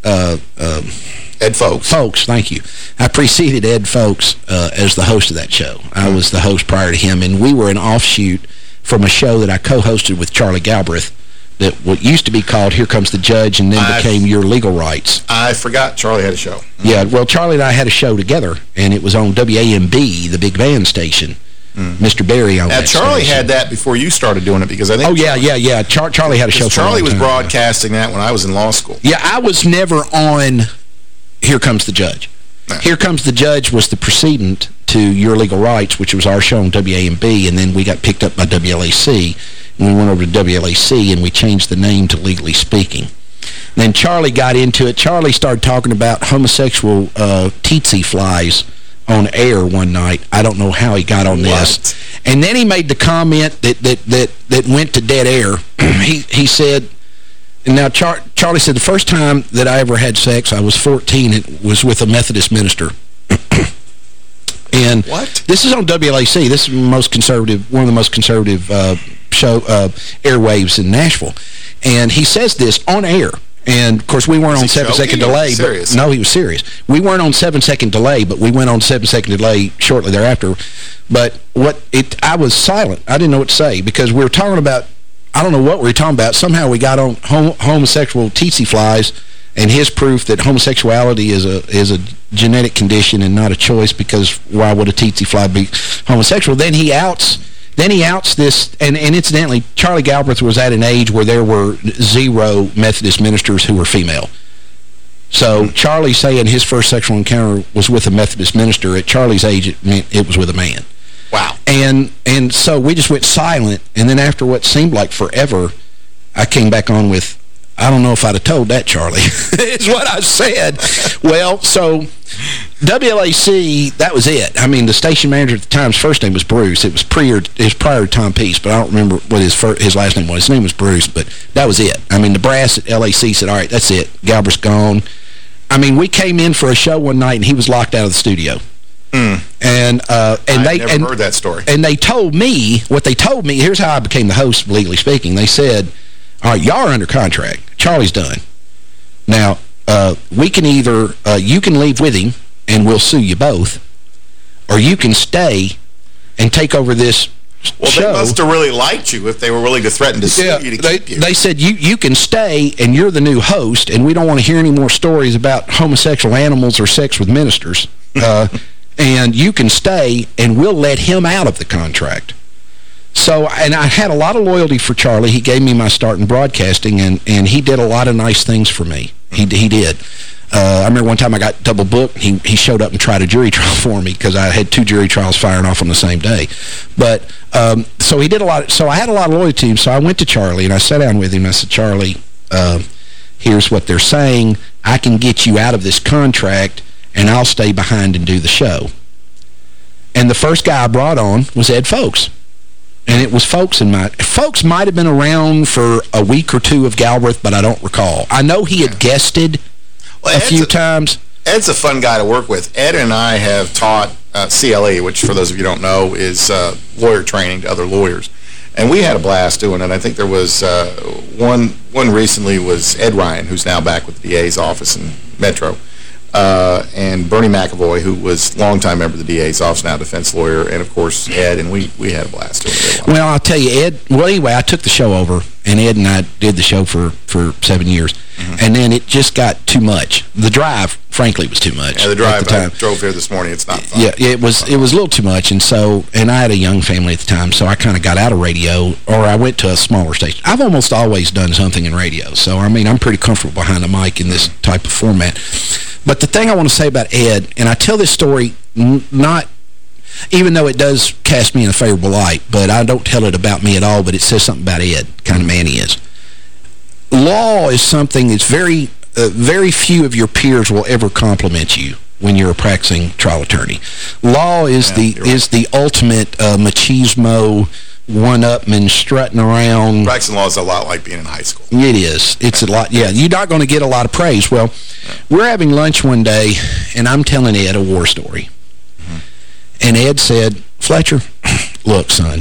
Folks. Folks, thank you. I preceded Ed Folks as the host of that show. I was the host prior to him, and we were an offshoot from a show that I co-hosted with Charlie Galbraith that what used to be called Here Comes the Judge and then became Your Legal Rights. I forgot Charlie had a show. Yeah, well, Charlie and I had a show together, and it was on WAMB, the big band station. Mr. Barry on that Charlie station. had that before you started doing it, because I think... Oh, yeah. Charlie had a show for Charlie was broadcasting that when I was in law school. Yeah, I was never on Here Comes the Judge. No. Here Comes the Judge was the precedent to Your Legal Rights, which was our show on WAMB, and then we got picked up by WLAC, and we went over to WLAC, and we changed the name to Legally Speaking. Then Charlie got into it. Charlie started talking about homosexual tsetse flies on air one night. I don't know how he got on this. And then he made the comment that went to dead air. he said, and now Charlie said, the first time that I ever had sex, I was 14. It was with a Methodist minister. And what? This is on WLAC. This is one of the most conservative airwaves in Nashville. And he says this on air. And, of course, we weren't on 7-second delay. No, he was serious. We weren't on 7-second delay, but we went on 7-second delay shortly thereafter. But I was silent. I didn't know what to say because we were talking about, I don't know what we were talking about. Somehow we got on homosexual tsetse flies and his proof that homosexuality is a genetic condition and not a choice, because why would a tsetse fly be homosexual? Then he outs this, and incidentally, Charlie Galbraith was at an age where there were 0 Methodist ministers who were female. So Charlie saying his first sexual encounter was with a Methodist minister, at Charlie's age, it meant it was with a man. Wow. And so we just went silent, and then after what seemed like forever, I came back on with, I don't know if I'd have told that, Charlie, is what I said. Well, so WLAC, that was it. I mean, the station manager at the time's first name was Bruce. It was prior to Tom Peace, but I don't remember what his last name was. His name was Bruce, but that was it. I mean, the brass at LAC said, all right, that's it. Galbraith's gone. I mean, we came in for a show one night, and he was locked out of the studio. And I never heard that story. And they told me, here's how I became the host of Legally Speaking. They said, all right, y'all are under contract. Charlie's done. Now, we can either, you can leave with him, and we'll sue you both, or you can stay and take over this show. They must have really liked you if they were willing to threaten to sue you to keep you. They said, you can stay, and you're the new host, and we don't want to hear any more stories about homosexual animals or sex with ministers. And you can stay, and we'll let him out of the contract. So, and I had a lot of loyalty for Charlie. He gave me my start in broadcasting, and he did a lot of nice things for me. He did. I remember one time I got double booked. He showed up and tried a jury trial for me because I had 2 jury trials firing off on the same day. But, so he did a lot. So I had a lot of loyalty to him. So I went to Charlie, and I sat down with him, and I said, Charlie, here's what they're saying. I can get you out of this contract, and I'll stay behind and do the show. And the first guy I brought on was Ed Folks. And it was Folks might have been around for a week or 2 of Galbraith, but I don't recall. I know he had guested a few times. Ed's a fun guy to work with. Ed and I have taught CLE, which, for those of you who don't know, is lawyer training to other lawyers. And we had a blast doing it. I think there was one recently was Ed Ryan, who's now back with the DA's office in Metro. And and Bernie McAvoy, who was longtime member of the DA's office, now defense lawyer, and, of course, Ed, and we had a blast doing it. Well, I'll tell you, Ed, well, anyway, I took the show over, and Ed and I did the show for 7 years, and then it just got too much. The drive, frankly, was too much. Yeah, the drive, I drove here this morning. It's not fun. Yeah, it was a little too much, and I had a young family at the time, so I kind of got out of radio, or I went to a smaller station. I've almost always done something in radio, so, I mean, I'm pretty comfortable behind the mic in this type of format. But the thing I want to say about Ed, and I tell this story not, even though it does cast me in a favorable light, but I don't tell it about me at all, but it says something about Ed, kind of man he is. Law is something that's very few of your peers will ever compliment you when you're a practicing trial attorney. Law is the ultimate machismo, one-upman, strutting around. Practicing law is a lot like being in high school. It is. It's a lot. Yeah, you're not going to get a lot of praise. Well, we're having lunch one day, and I'm telling Ed a war story. And Ed said, Fletcher, look, son,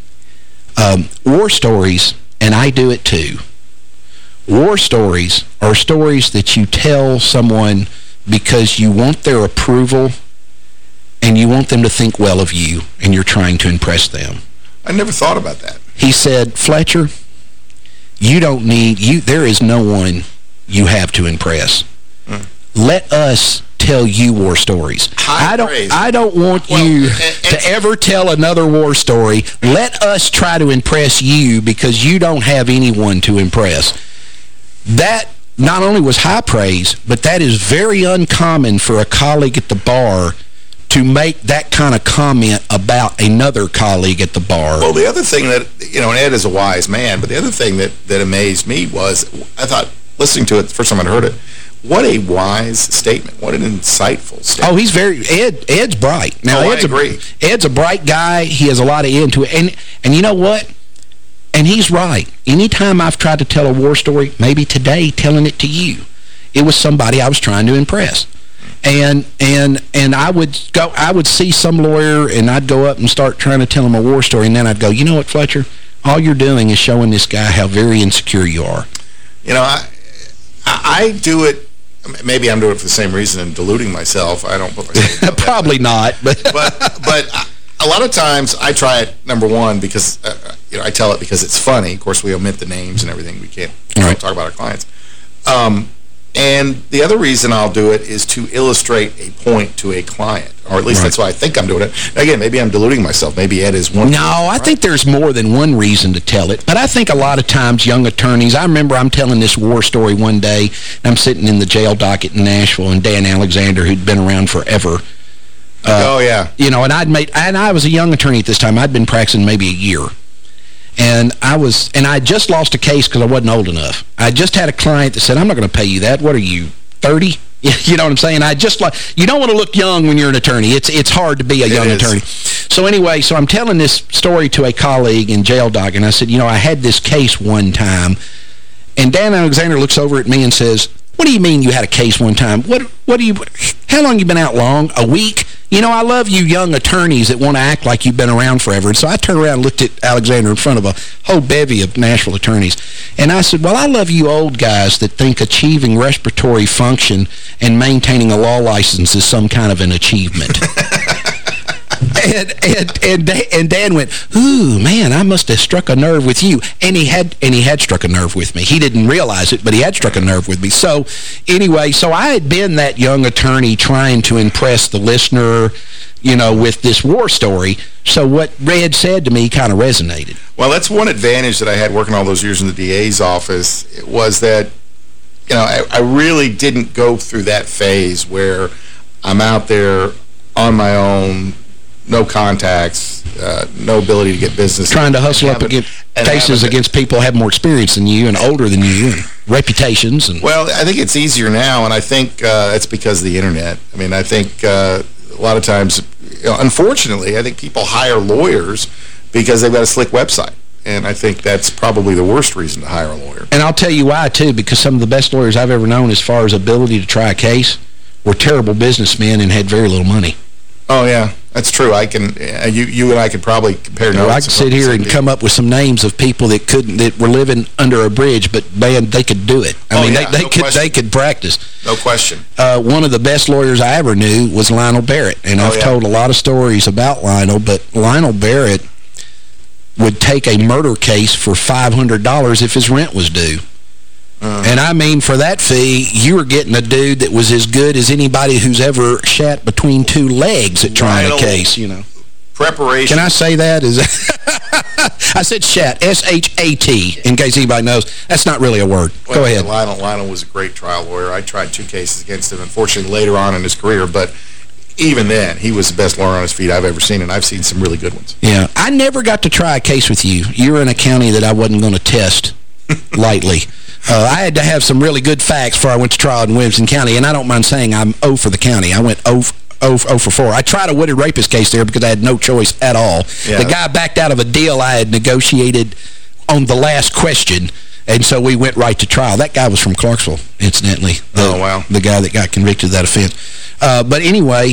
war stories, and I do it too, war stories are stories that you tell someone because you want their approval and you want them to think well of you, and you're trying to impress them. I never thought about that. He said, Fletcher, you don't need, there is no one you have to impress. Let us tell you war stories. I don't want you to ever tell another war story. Let us try to impress you because you don't have anyone to impress. That not only was high praise, but that is very uncommon for a colleague at the bar to make that kind of comment about another colleague at the bar. Well, the other thing that, and Ed is a wise man, but the other thing that amazed me was, I thought, listening to it the first time I'd heard it, what a wise statement. What an insightful statement. Oh, he's Ed's bright. Now, I agree. Ed's a bright guy. He has a lot of into it. And you know what? And he's right. Anytime I've tried to tell a war story, maybe today telling it to you, it was somebody I was trying to impress. And I would see some lawyer, and I'd go up and start trying to tell him a war story, and then I'd go, you know what, Fletcher? All you're doing is showing this guy how very insecure you are. You know, I do it, maybe I'm doing it for the same reason and deluding myself. I don't put myself probably not. But a lot of times I try it, number one, because, I tell it because it's funny. Of course, we omit the names and everything. We can't talk about our clients. And the other reason I'll do it is to illustrate a point to a client, or at least that's why I think I'm doing it. Again, maybe I'm deluding myself. Maybe Ed is one. No, I think there's more than one reason to tell it. But I think a lot of times young attorneys, I remember I'm telling this war story one day, and I'm sitting in the jail docket in Nashville, and Dan Alexander, who'd been around forever. And I was a young attorney at this time. I'd been practicing maybe a year. And I just lost a case because I wasn't old enough. I just had a client that said, I'm not going to pay you that. What are you, 30? You know what I'm saying? You don't want to look young when you're an attorney. It's hard to be a young attorney. So anyway, I'm telling this story to a colleague in jail doc, and I said, I had this case one time. And Dan Alexander looks over at me and says, what do you mean you had a case one time? How long you been out long? A week? I love you young attorneys that want to act like you've been around forever. And so I turned around and looked at Alexander in front of a whole bevy of Nashville attorneys. And I said, well, I love you old guys that think achieving respiratory function and maintaining a law license is some kind of an achievement. And Dan went, ooh, man, I must have struck a nerve with you. And he had struck a nerve with me. He didn't realize it, but he had struck a nerve with me. So anyway, I had been that young attorney trying to impress the listener, with this war story. So what Red said to me kind of resonated. Well, that's one advantage that I had working all those years in the DA's office. It was that, I really didn't go through that phase where I'm out there on my own, no contacts, no ability to get business. Trying to hustle up against cases against people who have more experience than you and older than you and reputations. Well, I think it's easier now, and I think it's because of the Internet. I mean, I think a lot of times, unfortunately, I think people hire lawyers because they've got a slick website. And I think that's probably the worst reason to hire a lawyer. And I'll tell you why, too, because some of the best lawyers I've ever known as far as ability to try a case were terrible businessmen and had very little money. Oh, yeah. That's true. I can. You and I could probably compare notes. I could sit here and come up with some names of people that were living under a bridge, but man, they could do it. I mean, they could practice. No question. One of the best lawyers I ever knew was Lionel Barrett, and I've told a lot of stories about Lionel, but Lionel Barrett would take a murder case for $500 if his rent was due. And I mean, for that fee, you were getting a dude that was as good as anybody who's ever shat between two legs at trying a case, you know. Preparation. Can I say that? I said shat, S-H-A-T, in case anybody knows. That's not really a word. Well, go ahead. Lionel was a great trial lawyer. I tried 2 cases against him, unfortunately, later on in his career, but even then, he was the best lawyer on his feet I've ever seen, and I've seen some really good ones. Yeah. I never got to try a case with you. You were in a county that I wasn't going to test lightly. I had to have some really good facts before I went to trial in Williamson County, and I don't mind saying I'm 0 for the county. I went 0 for 4. I tried a wooded rapist case there because I had no choice at all. Yeah. The guy backed out of a deal I had negotiated on the last question, and so we went right to trial. That guy was from Clarksville, incidentally. The guy that got convicted of that offense. But anyway,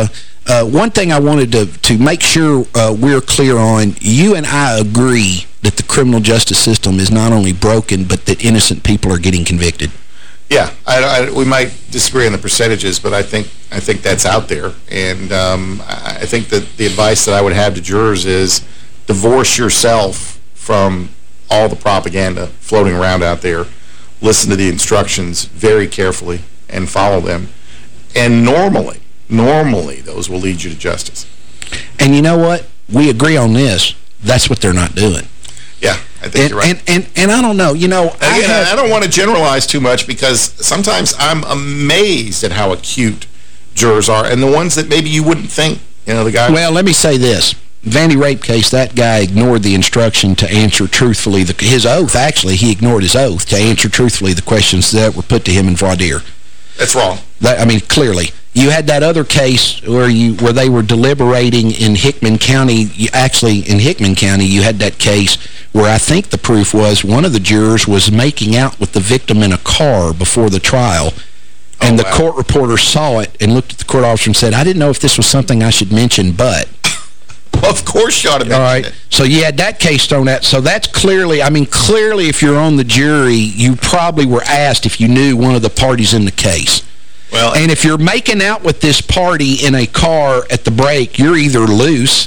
one thing I wanted to make sure we're clear on, you and I agree that the criminal justice system is not only broken, but that innocent people are getting convicted. Yeah, we might disagree on the percentages, but I think that's out there. And I think that the advice that I would have to jurors is divorce yourself from all the propaganda floating around out there. Listen to the instructions very carefully and follow them. And normally, those will lead you to justice. And you know what? We agree on this. That's what they're not doing. Yeah, I think you're right. And I don't know, you know... I don't want to generalize too much because sometimes I'm amazed at how acute jurors are, and the ones that maybe you wouldn't think, you know, the guy... Well, let me say this. Vandy rape case, that guy ignored the instruction to answer truthfully his oath. Actually, he ignored his oath to answer truthfully the questions that were put to him in voir dire. That's wrong. I mean, clearly. You had that other case where they were deliberating in Hickman County. Actually, in Hickman County, you had that case where I think the proof was one of the jurors was making out with the victim in a car before the trial. And the court reporter saw it and looked at the court officer and said, I didn't know if this was something I should mention, but... Well, of course you ought to mention it. So you had that case thrown out. So that's clearly, I mean, clearly if you're on the jury, you probably were asked if you knew one of the parties in the case. Well, and if you're making out with this party in a car at the break, you're either loose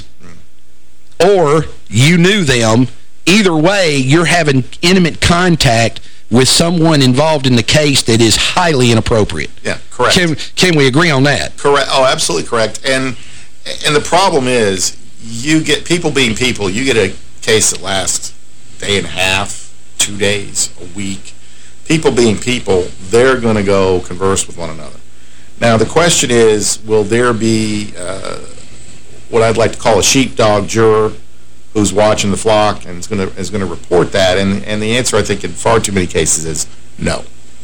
or you knew them. Either way, you're having intimate contact with someone involved in the case that is highly inappropriate. Yeah, correct. Can we agree on that? Correct. Oh, absolutely correct. And the problem is, you get people being people. You get a case that lasts a day and a half, 2 days, a week. People being people, they're going to go converse with one another. Now, the question is, will there be what I'd like to call a sheepdog juror who's watching the flock and is going to report that? And the answer, I think, in far too many cases is no.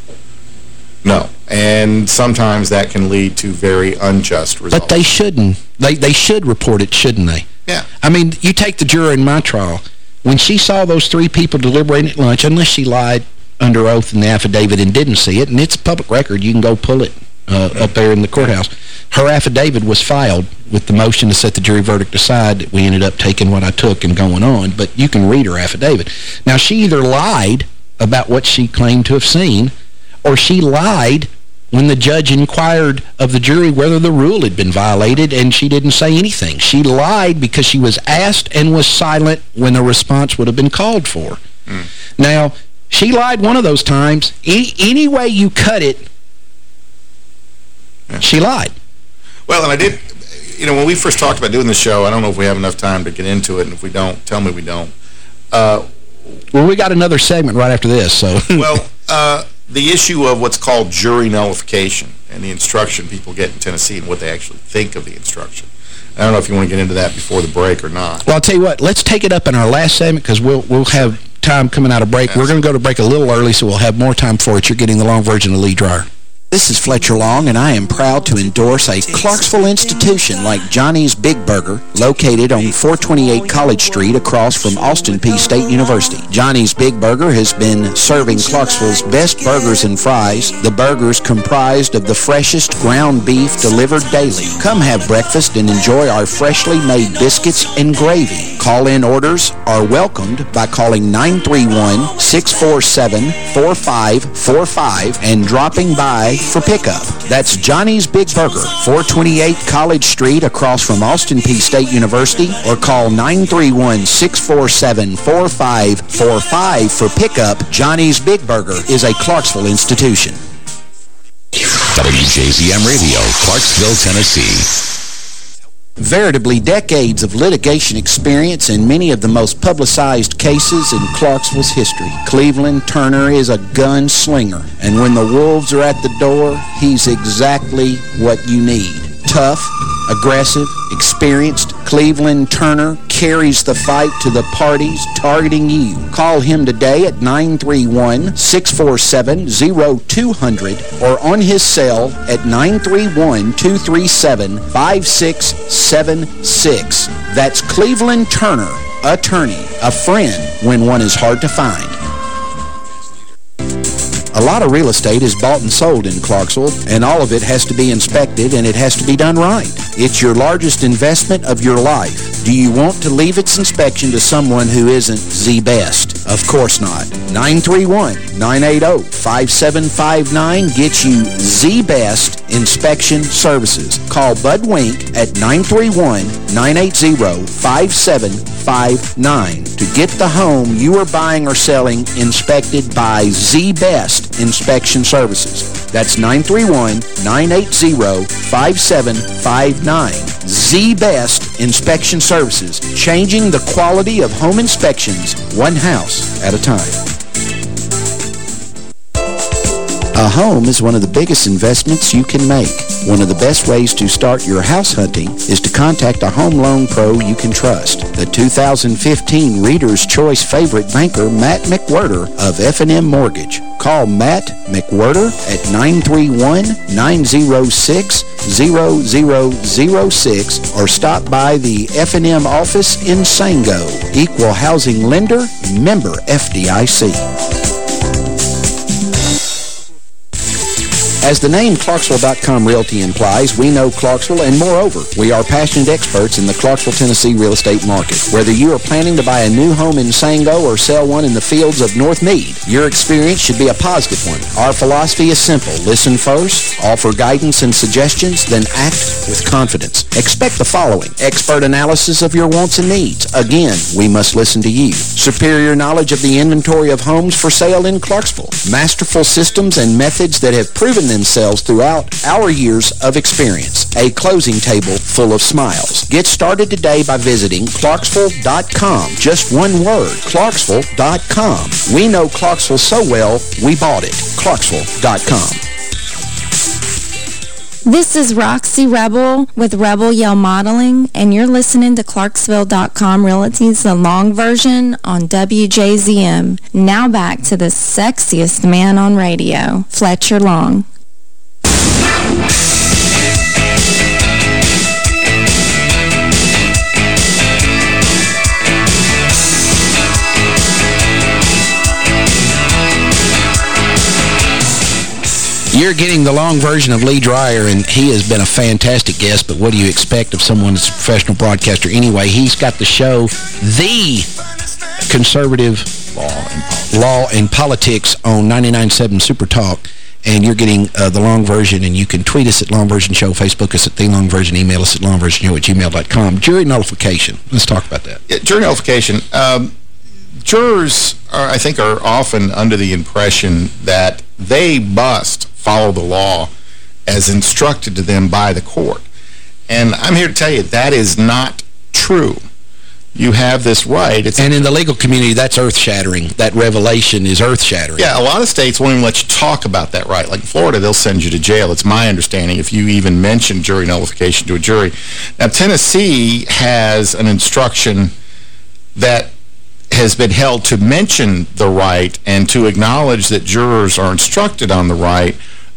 No. And sometimes that can lead to very unjust results. But they shouldn't. They should report it, shouldn't they? Yeah. I mean, you take the juror in my trial. When she saw those 3 people deliberating at lunch, unless she lied under oath in the affidavit and didn't see it, and it's a public record, you can go pull it up there in the courthouse. Her affidavit was filed with the motion to set the jury verdict aside. We ended up taking what I took and going on, but you can read her affidavit. Now, she either lied about what she claimed to have seen, or she lied when the judge inquired of the jury whether the rule had been violated, and she didn't say anything. She lied because she was asked and was silent when a response would have been called for. Now, she lied one of those times. Any way you cut it, she lied. Well, and I did, you know, when we first talked about doing the show, I don't know if we have enough time to get into it, and if we don't, tell me we don't. Well, we got another segment right after this, so... Well, the issue of what's called jury nullification and the instruction people get in Tennessee and what they actually think of the instruction. I don't know if you want to get into that before the break or not. Well, I'll tell you what. Let's take it up in our last segment because we'll have time coming out of break. Yes. We're going to go to break a little early, so we'll have more time for it. You're getting the long version of Lee Dreyer. This is Fletcher Long, and I am proud to endorse a Clarksville institution like Johnny's Big Burger, located on 428 College Street across from Austin Peay State University. Johnny's Big Burger has been serving Clarksville's best burgers and fries. The burgers comprised of the freshest ground beef delivered daily. Come have breakfast and enjoy our freshly made biscuits and gravy. Call-in orders are welcomed by calling 931-647-4545 and dropping by for pickup. That's Johnny's Big Burger, 428 College Street across from Austin Peay State University, or call 931-647-4545 for pickup. Johnny's Big Burger is a Clarksville institution. WJZM Radio, Clarksville, Tennessee. Veritably decades of litigation experience in many of the most publicized cases in Clarksville's history. Cleveland Turner is a gunslinger, and when the wolves are at the door, he's exactly what you need. Tough, aggressive, experienced, Cleveland Turner carries the fight to the parties targeting you. Call him today at 931-647-0200 or on his cell at 931-237-5676. That's Cleveland Turner, attorney, a friend when one is hard to find. A lot of real estate is bought and sold in Clarksville, and all of it has to be inspected, and it has to be done right. It's your largest investment of your life. Do you want to leave its inspection to someone who isn't the best? Of course not. 931-980-5759 gets you the best inspection services. Call Bud Wink at 931-980-5759 to get the home you are buying or selling inspected by the best inspection services. That's 931-980-5759. The best inspection services, changing the quality of home inspections one house at a time. A home is one of the biggest investments you can make. One of the best ways to start your house hunting is to contact a home loan pro you can trust. The 2015 Reader's Choice favorite banker, Matt McWhirter of F&M Mortgage. Call Matt McWhirter at 931-906-0006 or stop by the F&M office in Sango. Equal housing lender, member FDIC. As the name Clarksville.com Realty implies, we know Clarksville, and moreover, we are passionate experts in the Clarksville, Tennessee real estate market. Whether you are planning to buy a new home in Sango or sell one in the fields of North Meade, your experience should be a positive one. Our philosophy is simple. Listen first, offer guidance and suggestions, then act with confidence. Expect the following: expert analysis of your wants and needs. Again, we must listen to you. Superior knowledge of the inventory of homes for sale in Clarksville. Masterful systems and methods that have proven themselves throughout our years of experience. A closing table full of smiles. Get started today by visiting Clarksville.com. Just one word, Clarksville.com. We know Clarksville so well, we bought it. Clarksville.com. This is Roxy Rebel with Rebel Yell Modeling, and you're listening to Clarksville.com Realty's The Long Version on WJZM. Now back to the sexiest man on radio, Fletcher Long. You're getting the long version of Lee Dreyer, and he has been a fantastic guest, but what do you expect of someone that's a professional broadcaster anyway? He's got the show, The Conservative Law and Politics on 99.7 Super Talk, and you're getting the long version, and you can tweet us at Long Version Show, Facebook us at The Long Version, email us at longversionshow@gmail.com. Jury nullification. Let's talk about that. Yeah, jury nullification. Jurors, I think, are often under the impression that they must follow the law as instructed to them by the court. And I'm here to tell you that is not true. You have this right. And in the legal community, that's earth-shattering. That revelation is earth-shattering. Yeah, a lot of states won't even let you talk about that right. Like in Florida, they'll send you to jail. It's my understanding if you even mention jury nullification to a jury. Now, Tennessee has an instruction that has been held to mention the right and to acknowledge that jurors are instructed on the right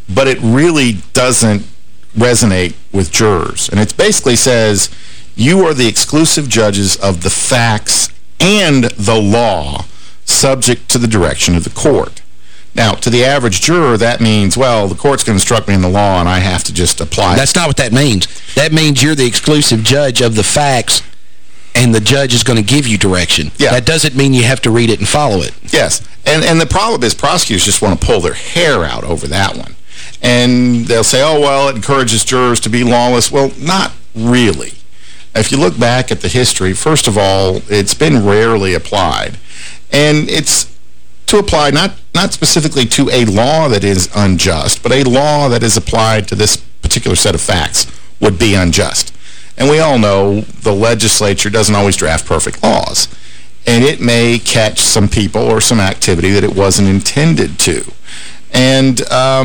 but it really doesn't resonate with jurors. And it basically says, you are the exclusive judges of the facts and the law, subject to the direction of the court. Now, to the average juror, that means, well, the court's going to instruct me in the law, and I have to just apply it. That's not what that means. That means you're the exclusive judge of the facts, and the judge is going to give you direction. Yeah. That doesn't mean you have to read it and follow it. Yes. And the problem is prosecutors just want to pull their hair out over that one. And they'll say, oh, well, it encourages jurors to be lawless. Well, not really. If you look back at the history, first of all, it's been rarely applied. And it's to apply not specifically to a law that is unjust, but a law that is applied to this particular set of facts would be unjust. And we all know the legislature doesn't always draft perfect laws. And it may catch some people or some activity that it wasn't intended to. And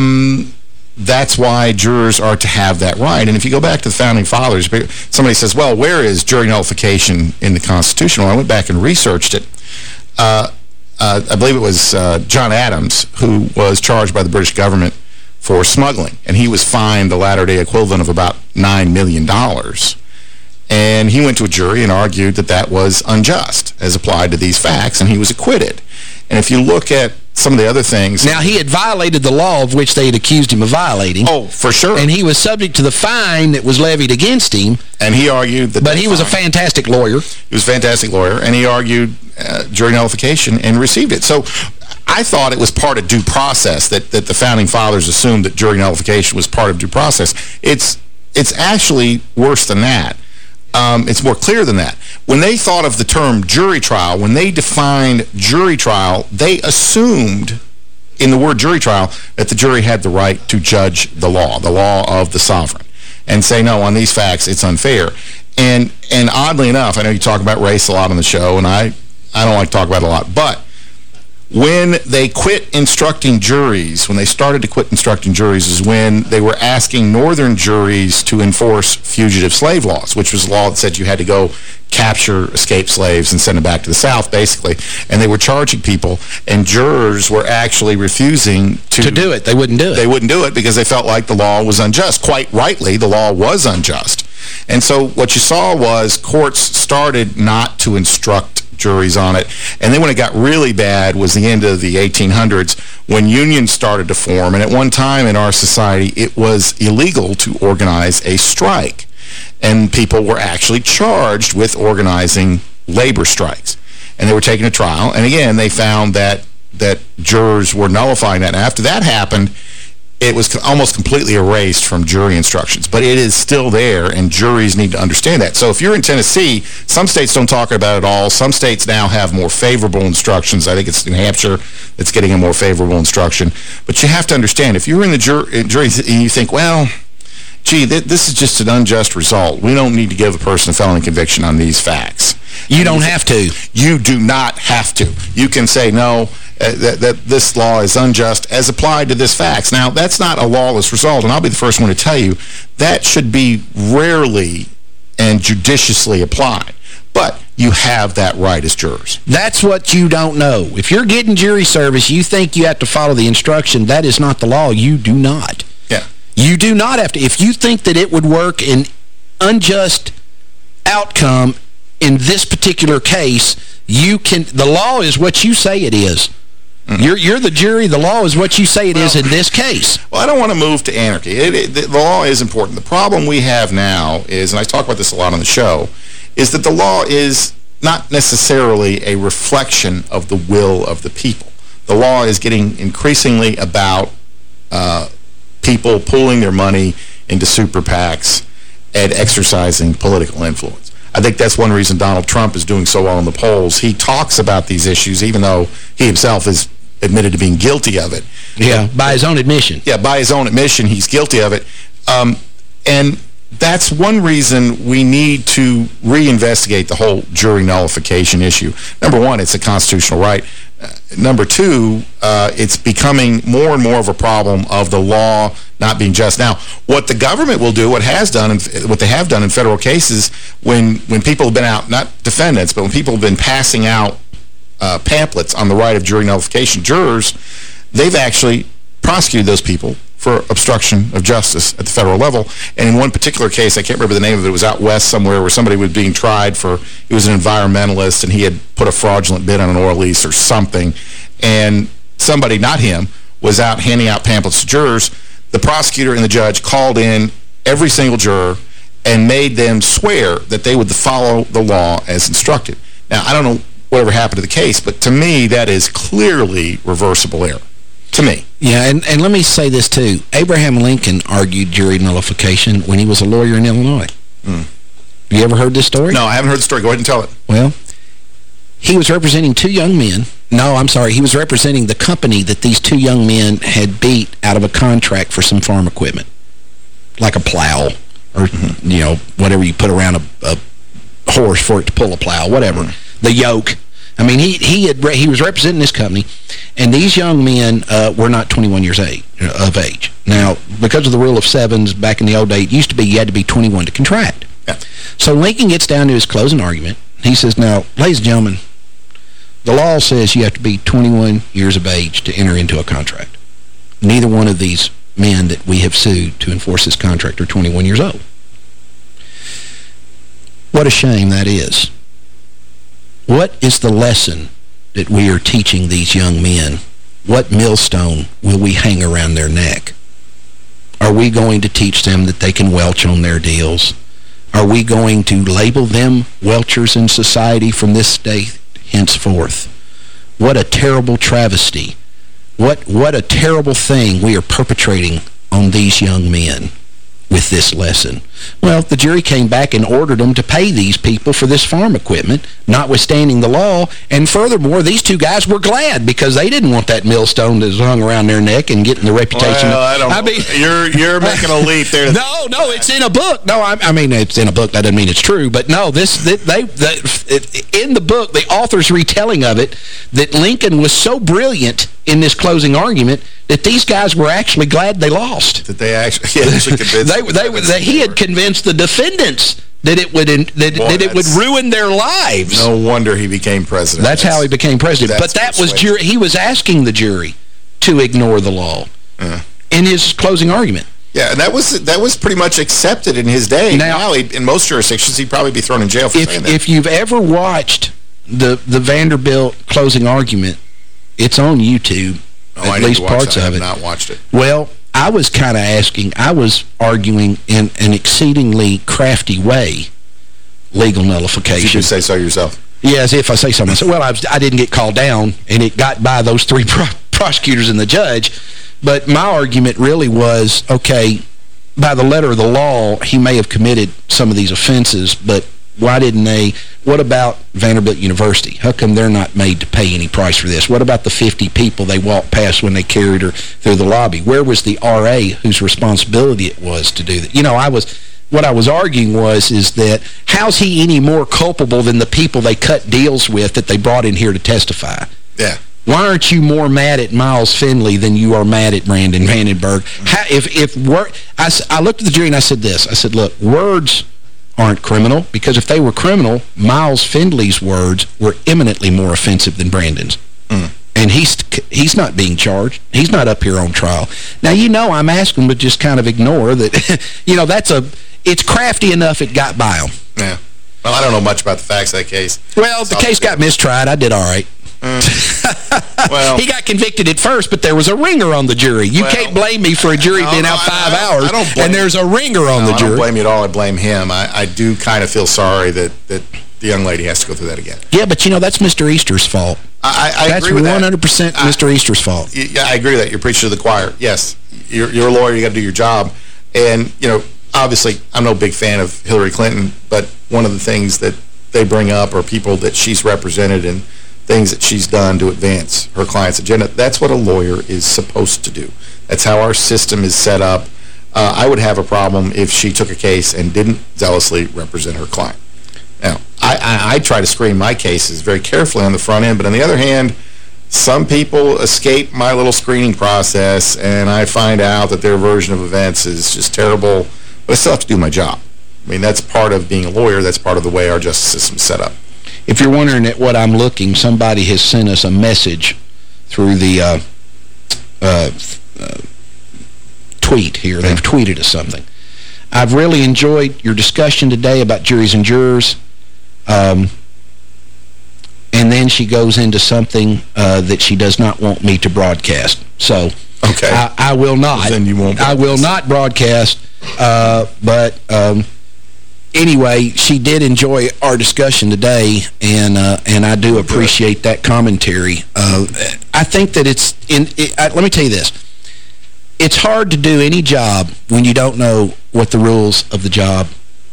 that's why jurors are to have that right. And if you go back to the Founding Fathers, somebody says, well, where is jury nullification in the Constitution? Well, I went back and researched it. I believe it was John Adams who was charged by the British government for smuggling. And he was fined the latter-day equivalent of about $9 million. And he went to a jury and argued that that was unjust as applied to these facts, and he was acquitted. And if you look at some of the other things... Now, he had violated the law of which they had accused him of violating. Oh, for sure. And he was subject to the fine that was levied against him. And he argued that... But he was a fantastic lawyer. He was a fantastic lawyer, and he argued jury nullification and received it. So I thought it was part of due process, that the Founding Fathers assumed that jury nullification was part of due process. It's actually worse than that. It's more clear than that. When they thought of the term jury trial, when they defined jury trial, they assumed in the word jury trial that the jury had the right to judge the law of the sovereign, and say, no, on these facts, it's unfair. And oddly enough, I know you talk about race a lot on the show, and I don't like to talk about it a lot, but when they quit instructing juries, when they started to quit instructing juries, is when they were asking northern juries to enforce fugitive slave laws, which was a law that said you had to go capture escaped slaves and send them back to the South, basically. And they were charging people, and jurors were actually refusing to do it. They wouldn't do it. They wouldn't do it because they felt like the law was unjust. Quite rightly, the law was unjust. And so what you saw was courts started not to instruct juries on it. And then when it got really bad was the end of the 1800s when unions started to form. And at one time in our society, it was illegal to organize a strike. And people were actually charged with organizing labor strikes. And they were taken to trial. And again, they found that jurors were nullifying that. And after that happened, it was almost completely erased from jury instructions. But it is still there, and juries need to understand that. So if you're in Tennessee, some states don't talk about it at all. Some states now have more favorable instructions. I think it's New Hampshire that's getting a more favorable instruction. But you have to understand, if you're in the jury and you think, well, gee, this is just an unjust result. We don't need to give a person a felony conviction on these facts. You don't have to. You do not have to. You can say, no, that this law is unjust as applied to this facts. Now, that's not a lawless result, and I'll be the first one to tell you that should be rarely and judiciously applied. But you have that right as jurors. That's what you don't know. If you're getting jury service, you think you have to follow the instruction. That is not the law. You do not. Yeah. You do not have to. If you think that it would work in unjust outcome in this particular case, you can. The law is what you say it is. Mm-hmm. You're the jury. The law is what you say it is in this case. Well, I don't want to move to anarchy. The law is important. The problem we have now is, and I talk about this a lot on the show, is that the law is not necessarily a reflection of the will of the people. The law is getting increasingly about people pooling their money into super PACs and exercising political influence. I think that's one reason Donald Trump is doing so well in the polls. He talks about these issues, even though he himself is admitted to being guilty of it. Yeah, by his own admission. Yeah, by his own admission, he's guilty of it. And that's one reason we need to reinvestigate the whole jury nullification issue. Number one, it's a constitutional right. Number two, it's becoming more and more of a problem of the law not being just. Now, what the government will do, what they have done in federal cases, when people have been out, not defendants, but when people have been passing out pamphlets on the right of jury nullification, jurors, they've actually prosecuted those people for obstruction of justice at the federal level. And in one particular case, I can't remember the name of it, it was out west somewhere where somebody was being tried for, he was an environmentalist and he had put a fraudulent bid on an oil lease or something. And somebody, not him, was out handing out pamphlets to jurors. The prosecutor and the judge called in every single juror and made them swear that they would follow the law as instructed. Now, I don't know whatever happened to the case, but to me, that is clearly reversible error. To me. Yeah, and let me say this, too. Abraham Lincoln argued jury nullification when he was a lawyer in Illinois. You ever heard this story? No, I haven't heard the story. Go ahead and tell it. Well, he was representing two young men. No, I'm sorry. He was representing the company that these two young men had beat out of a contract for some farm equipment, like a plow or, you know, whatever you put around a horse for it to pull a plow, whatever. The yoke. I mean, he was representing this company, and these young men were not 21 years of age. Now, because of the rule of sevens back in the old day, it used to be you had to be 21 to contract. Yeah. So Lincoln gets down to his closing argument. He says, now, ladies and gentlemen, the law says you have to be 21 years of age to enter into a contract. Neither one of these men that we have sued to enforce this contract are 21 years old. What a shame that is. What is the lesson that we are teaching these young men? What millstone will we hang around their neck? Are we going to teach them that they can welch on their deals? Are we going to label them welchers in society from this day henceforth? What a terrible travesty. What a terrible thing we are perpetrating on these young men with this lesson. Well, the jury came back and ordered them to pay these people for this farm equipment, notwithstanding the law, and furthermore, these two guys were glad because they didn't want that millstone that hung around their neck and getting the reputation. Well, I mean, you're making a leap there. No, it's in a book. No, I mean, it's in a book. That doesn't mean it's true. But no, in the book, the author's retelling of it, that Lincoln was so brilliant in this closing argument that these guys were actually glad they lost. That they actually convinced he had convinced the defendants that it would ruin their lives. No wonder he became president. That's how he became president. But that was he was asking the jury to ignore the law in his closing argument. Yeah, and that was pretty much accepted in his day. Now in most jurisdictions, he'd probably be thrown in jail for saying that. If you've ever watched the Vanderbilt closing argument, it's on YouTube. At least parts of it. I have not watched it. Well, I was kind of I was arguing in an exceedingly crafty way, legal nullification. You could say so yourself. Yes, if I say so myself. Well, I didn't get called down, and it got by those three prosecutors and the judge. But my argument really was, okay, by the letter of the law, he may have committed some of these offenses, but why didn't they? What about Vanderbilt University? How come they're not made to pay any price for this? What about the 50 people they walked past when they carried her through the lobby? Where was the RA whose responsibility it was to do that? You know, what I was arguing is that how's he any more culpable than the people they cut deals with that they brought in here to testify? Yeah. Why aren't you more mad at Miles Finley than you are mad at Brandon Vandenberg? I looked at the jury and I said this. I said, look, words aren't criminal, because if they were criminal, Miles Finley's words were eminently more offensive than Brandon's. And he's not being charged. He's not up here on trial. Now, you know, I'm asking to just kind of ignore that, you know, it's crafty enough it got by him. Yeah. Well, I don't know much about the facts of that case. Well, the case got mistried. I did all right. Well, he got convicted at first, but there was a ringer on the jury. You can't blame me for a jury being out 5 hours, and there's a ringer on the jury. I don't blame you at all. I blame him. I do kind of feel sorry that the young lady has to go through that again. Yeah, but, you know, that's Mr. Easter's fault. I agree with that. That's 100% Mr. Easter's fault. Yeah, I agree with that. You're preaching to the choir. Yes, you're a lawyer. You got to do your job. And, you know, obviously, I'm no big fan of Hillary Clinton, but one of the things that they bring up are people that she's represented and things that she's done to advance her client's agenda. That's what a lawyer is supposed to do. That's how our system is set up. I would have a problem if she took a case and didn't zealously represent her client. Now, I try to screen my cases very carefully on the front end, but on the other hand, some people escape my little screening process, and I find out that their version of events is just terrible, but I still have to do my job. I mean, that's part of being a lawyer. That's part of the way our justice system is set up. If you're wondering at what I'm looking, somebody has sent us a message through the tweet here. They've tweeted us something. I've really enjoyed your discussion today about juries and jurors. And then she goes into something that she does not want me to broadcast. So I will not. Then you won't. I will not broadcast. But anyway, she did enjoy our discussion today, and I do appreciate that commentary. I think that let me tell you this. It's hard to do any job when you don't know what the rules of the job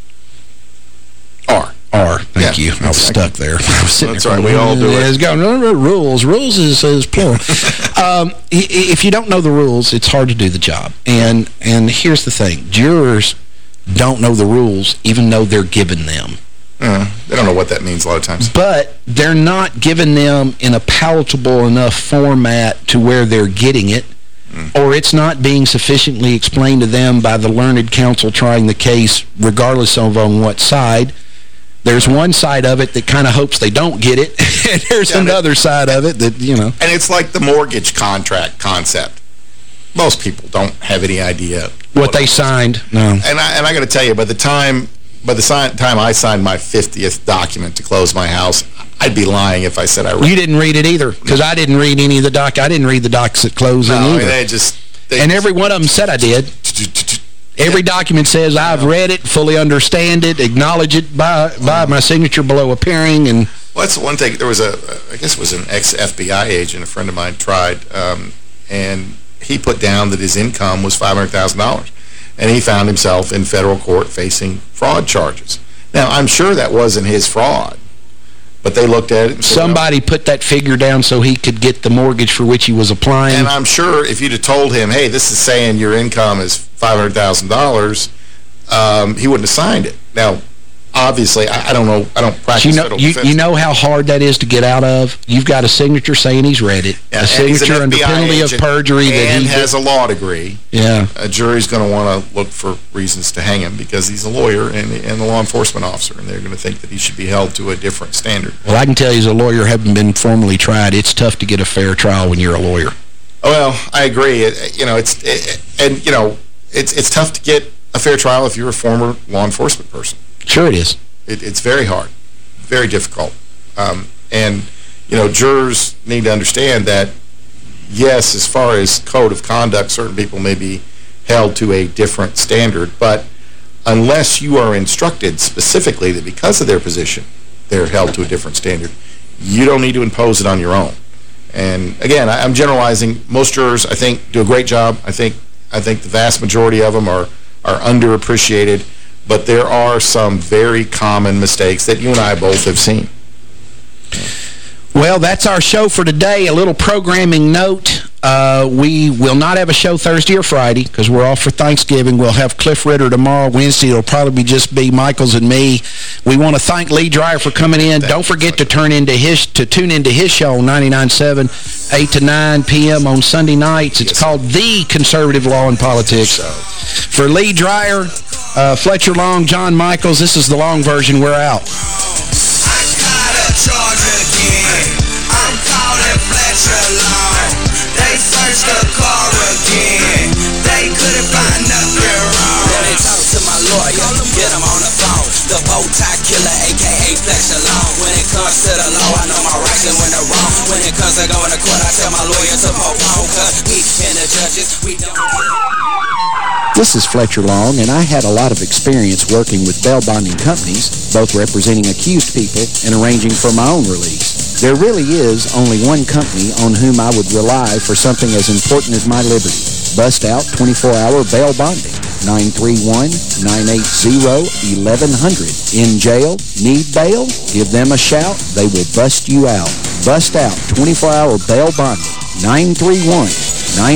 are. Thank you. I was stuck there. I was sitting That's right. We all do it. Rules. Rules is plural. If you don't know the rules, it's hard to do the job. And here's the thing. Jurors don't know the rules, even though they're given them. They don't know what that means a lot of times. But they're not given them in a palatable enough format to where they're getting it, or it's not being sufficiently explained to them by the learned counsel trying the case, regardless of on what side. There's one side of it that kind of hopes they don't get it, and there's another side of it that, you know. And it's like the mortgage contract concept. Most people don't have any idea what they signed. No. And I got to tell you, by the time I signed my 50th document to close my house, I'd be lying if I said I read it. You didn't read it either, because I didn't read any of the I didn't read the docs at closing either. And every one of them said I did. Every document says I've read it, fully understand it, acknowledge it by my signature below appearing. And well, that's one thing. There was I guess it was an ex-FBI agent, a friend of mine tried, and he put down that his income was $500,000. And he found himself in federal court facing fraud charges. Now, I'm sure that wasn't his fraud, but they looked at it and said, somebody put that figure down so he could get the mortgage for which he was applying. And I'm sure if you'd have told him, hey, this is saying your income is $500,000, he wouldn't have signed it. Now, obviously, I don't know. I don't practice federal defense. You know how hard that is to get out of? You've got a signature saying he's read it. Yeah, a signature under penalty of perjury. And has a law degree. Yeah. A jury's going to want to look for reasons to hang him because he's a lawyer and a law enforcement officer, and they're going to think that he should be held to a different standard. Well, I can tell you as a lawyer, having been formally tried, it's tough to get a fair trial when you're a lawyer. Well, I agree. It's tough to get a fair trial if you're a former law enforcement person. Sure it is. It's very hard, very difficult. And, jurors need to understand that, yes, as far as code of conduct, certain people may be held to a different standard, but unless you are instructed specifically that because of their position, they're held to a different standard, you don't need to impose it on your own. And, again, I'm generalizing. Most jurors, I think, do a great job. I think the vast majority of them are underappreciated. But there are some very common mistakes that you and I both have seen. Well, that's our show for today. A little programming note. We will not have a show Thursday or Friday because we're off for Thanksgiving. We'll have Cliff Ritter tomorrow. Wednesday, it'll probably just be Michaels and me. We want to thank Lee Dreyer for coming in. Don't forget to tune into his show on 99.7, 8 to 9 p.m. on Sunday nights. It's called The Conservative Law and Politics. For Lee Dreyer, Fletcher Long, John Michaels, this is the long version. We're out. Search the car again. They couldn't find nothing wrong. Then they talk to my lawyer, get him on the phone. The bow tie killer, a.k.a. Fletcher Long. When it comes to the law, I know my rights and when they're wrong. When it comes to going to court, I tell my lawyer to postpone. Cause we and the judges, we don't get. This is Fletcher Long, and I had a lot of experience working with bail bonding companies, both representing accused people and arranging for my own release. There really is only one company on whom I would rely for something as important as my liberty. Bust Out 24-hour bail bonding. 931-980-1100. In jail? Need bail? Give them a shout. They will bust you out. Bust Out 24-hour bail bonding. 931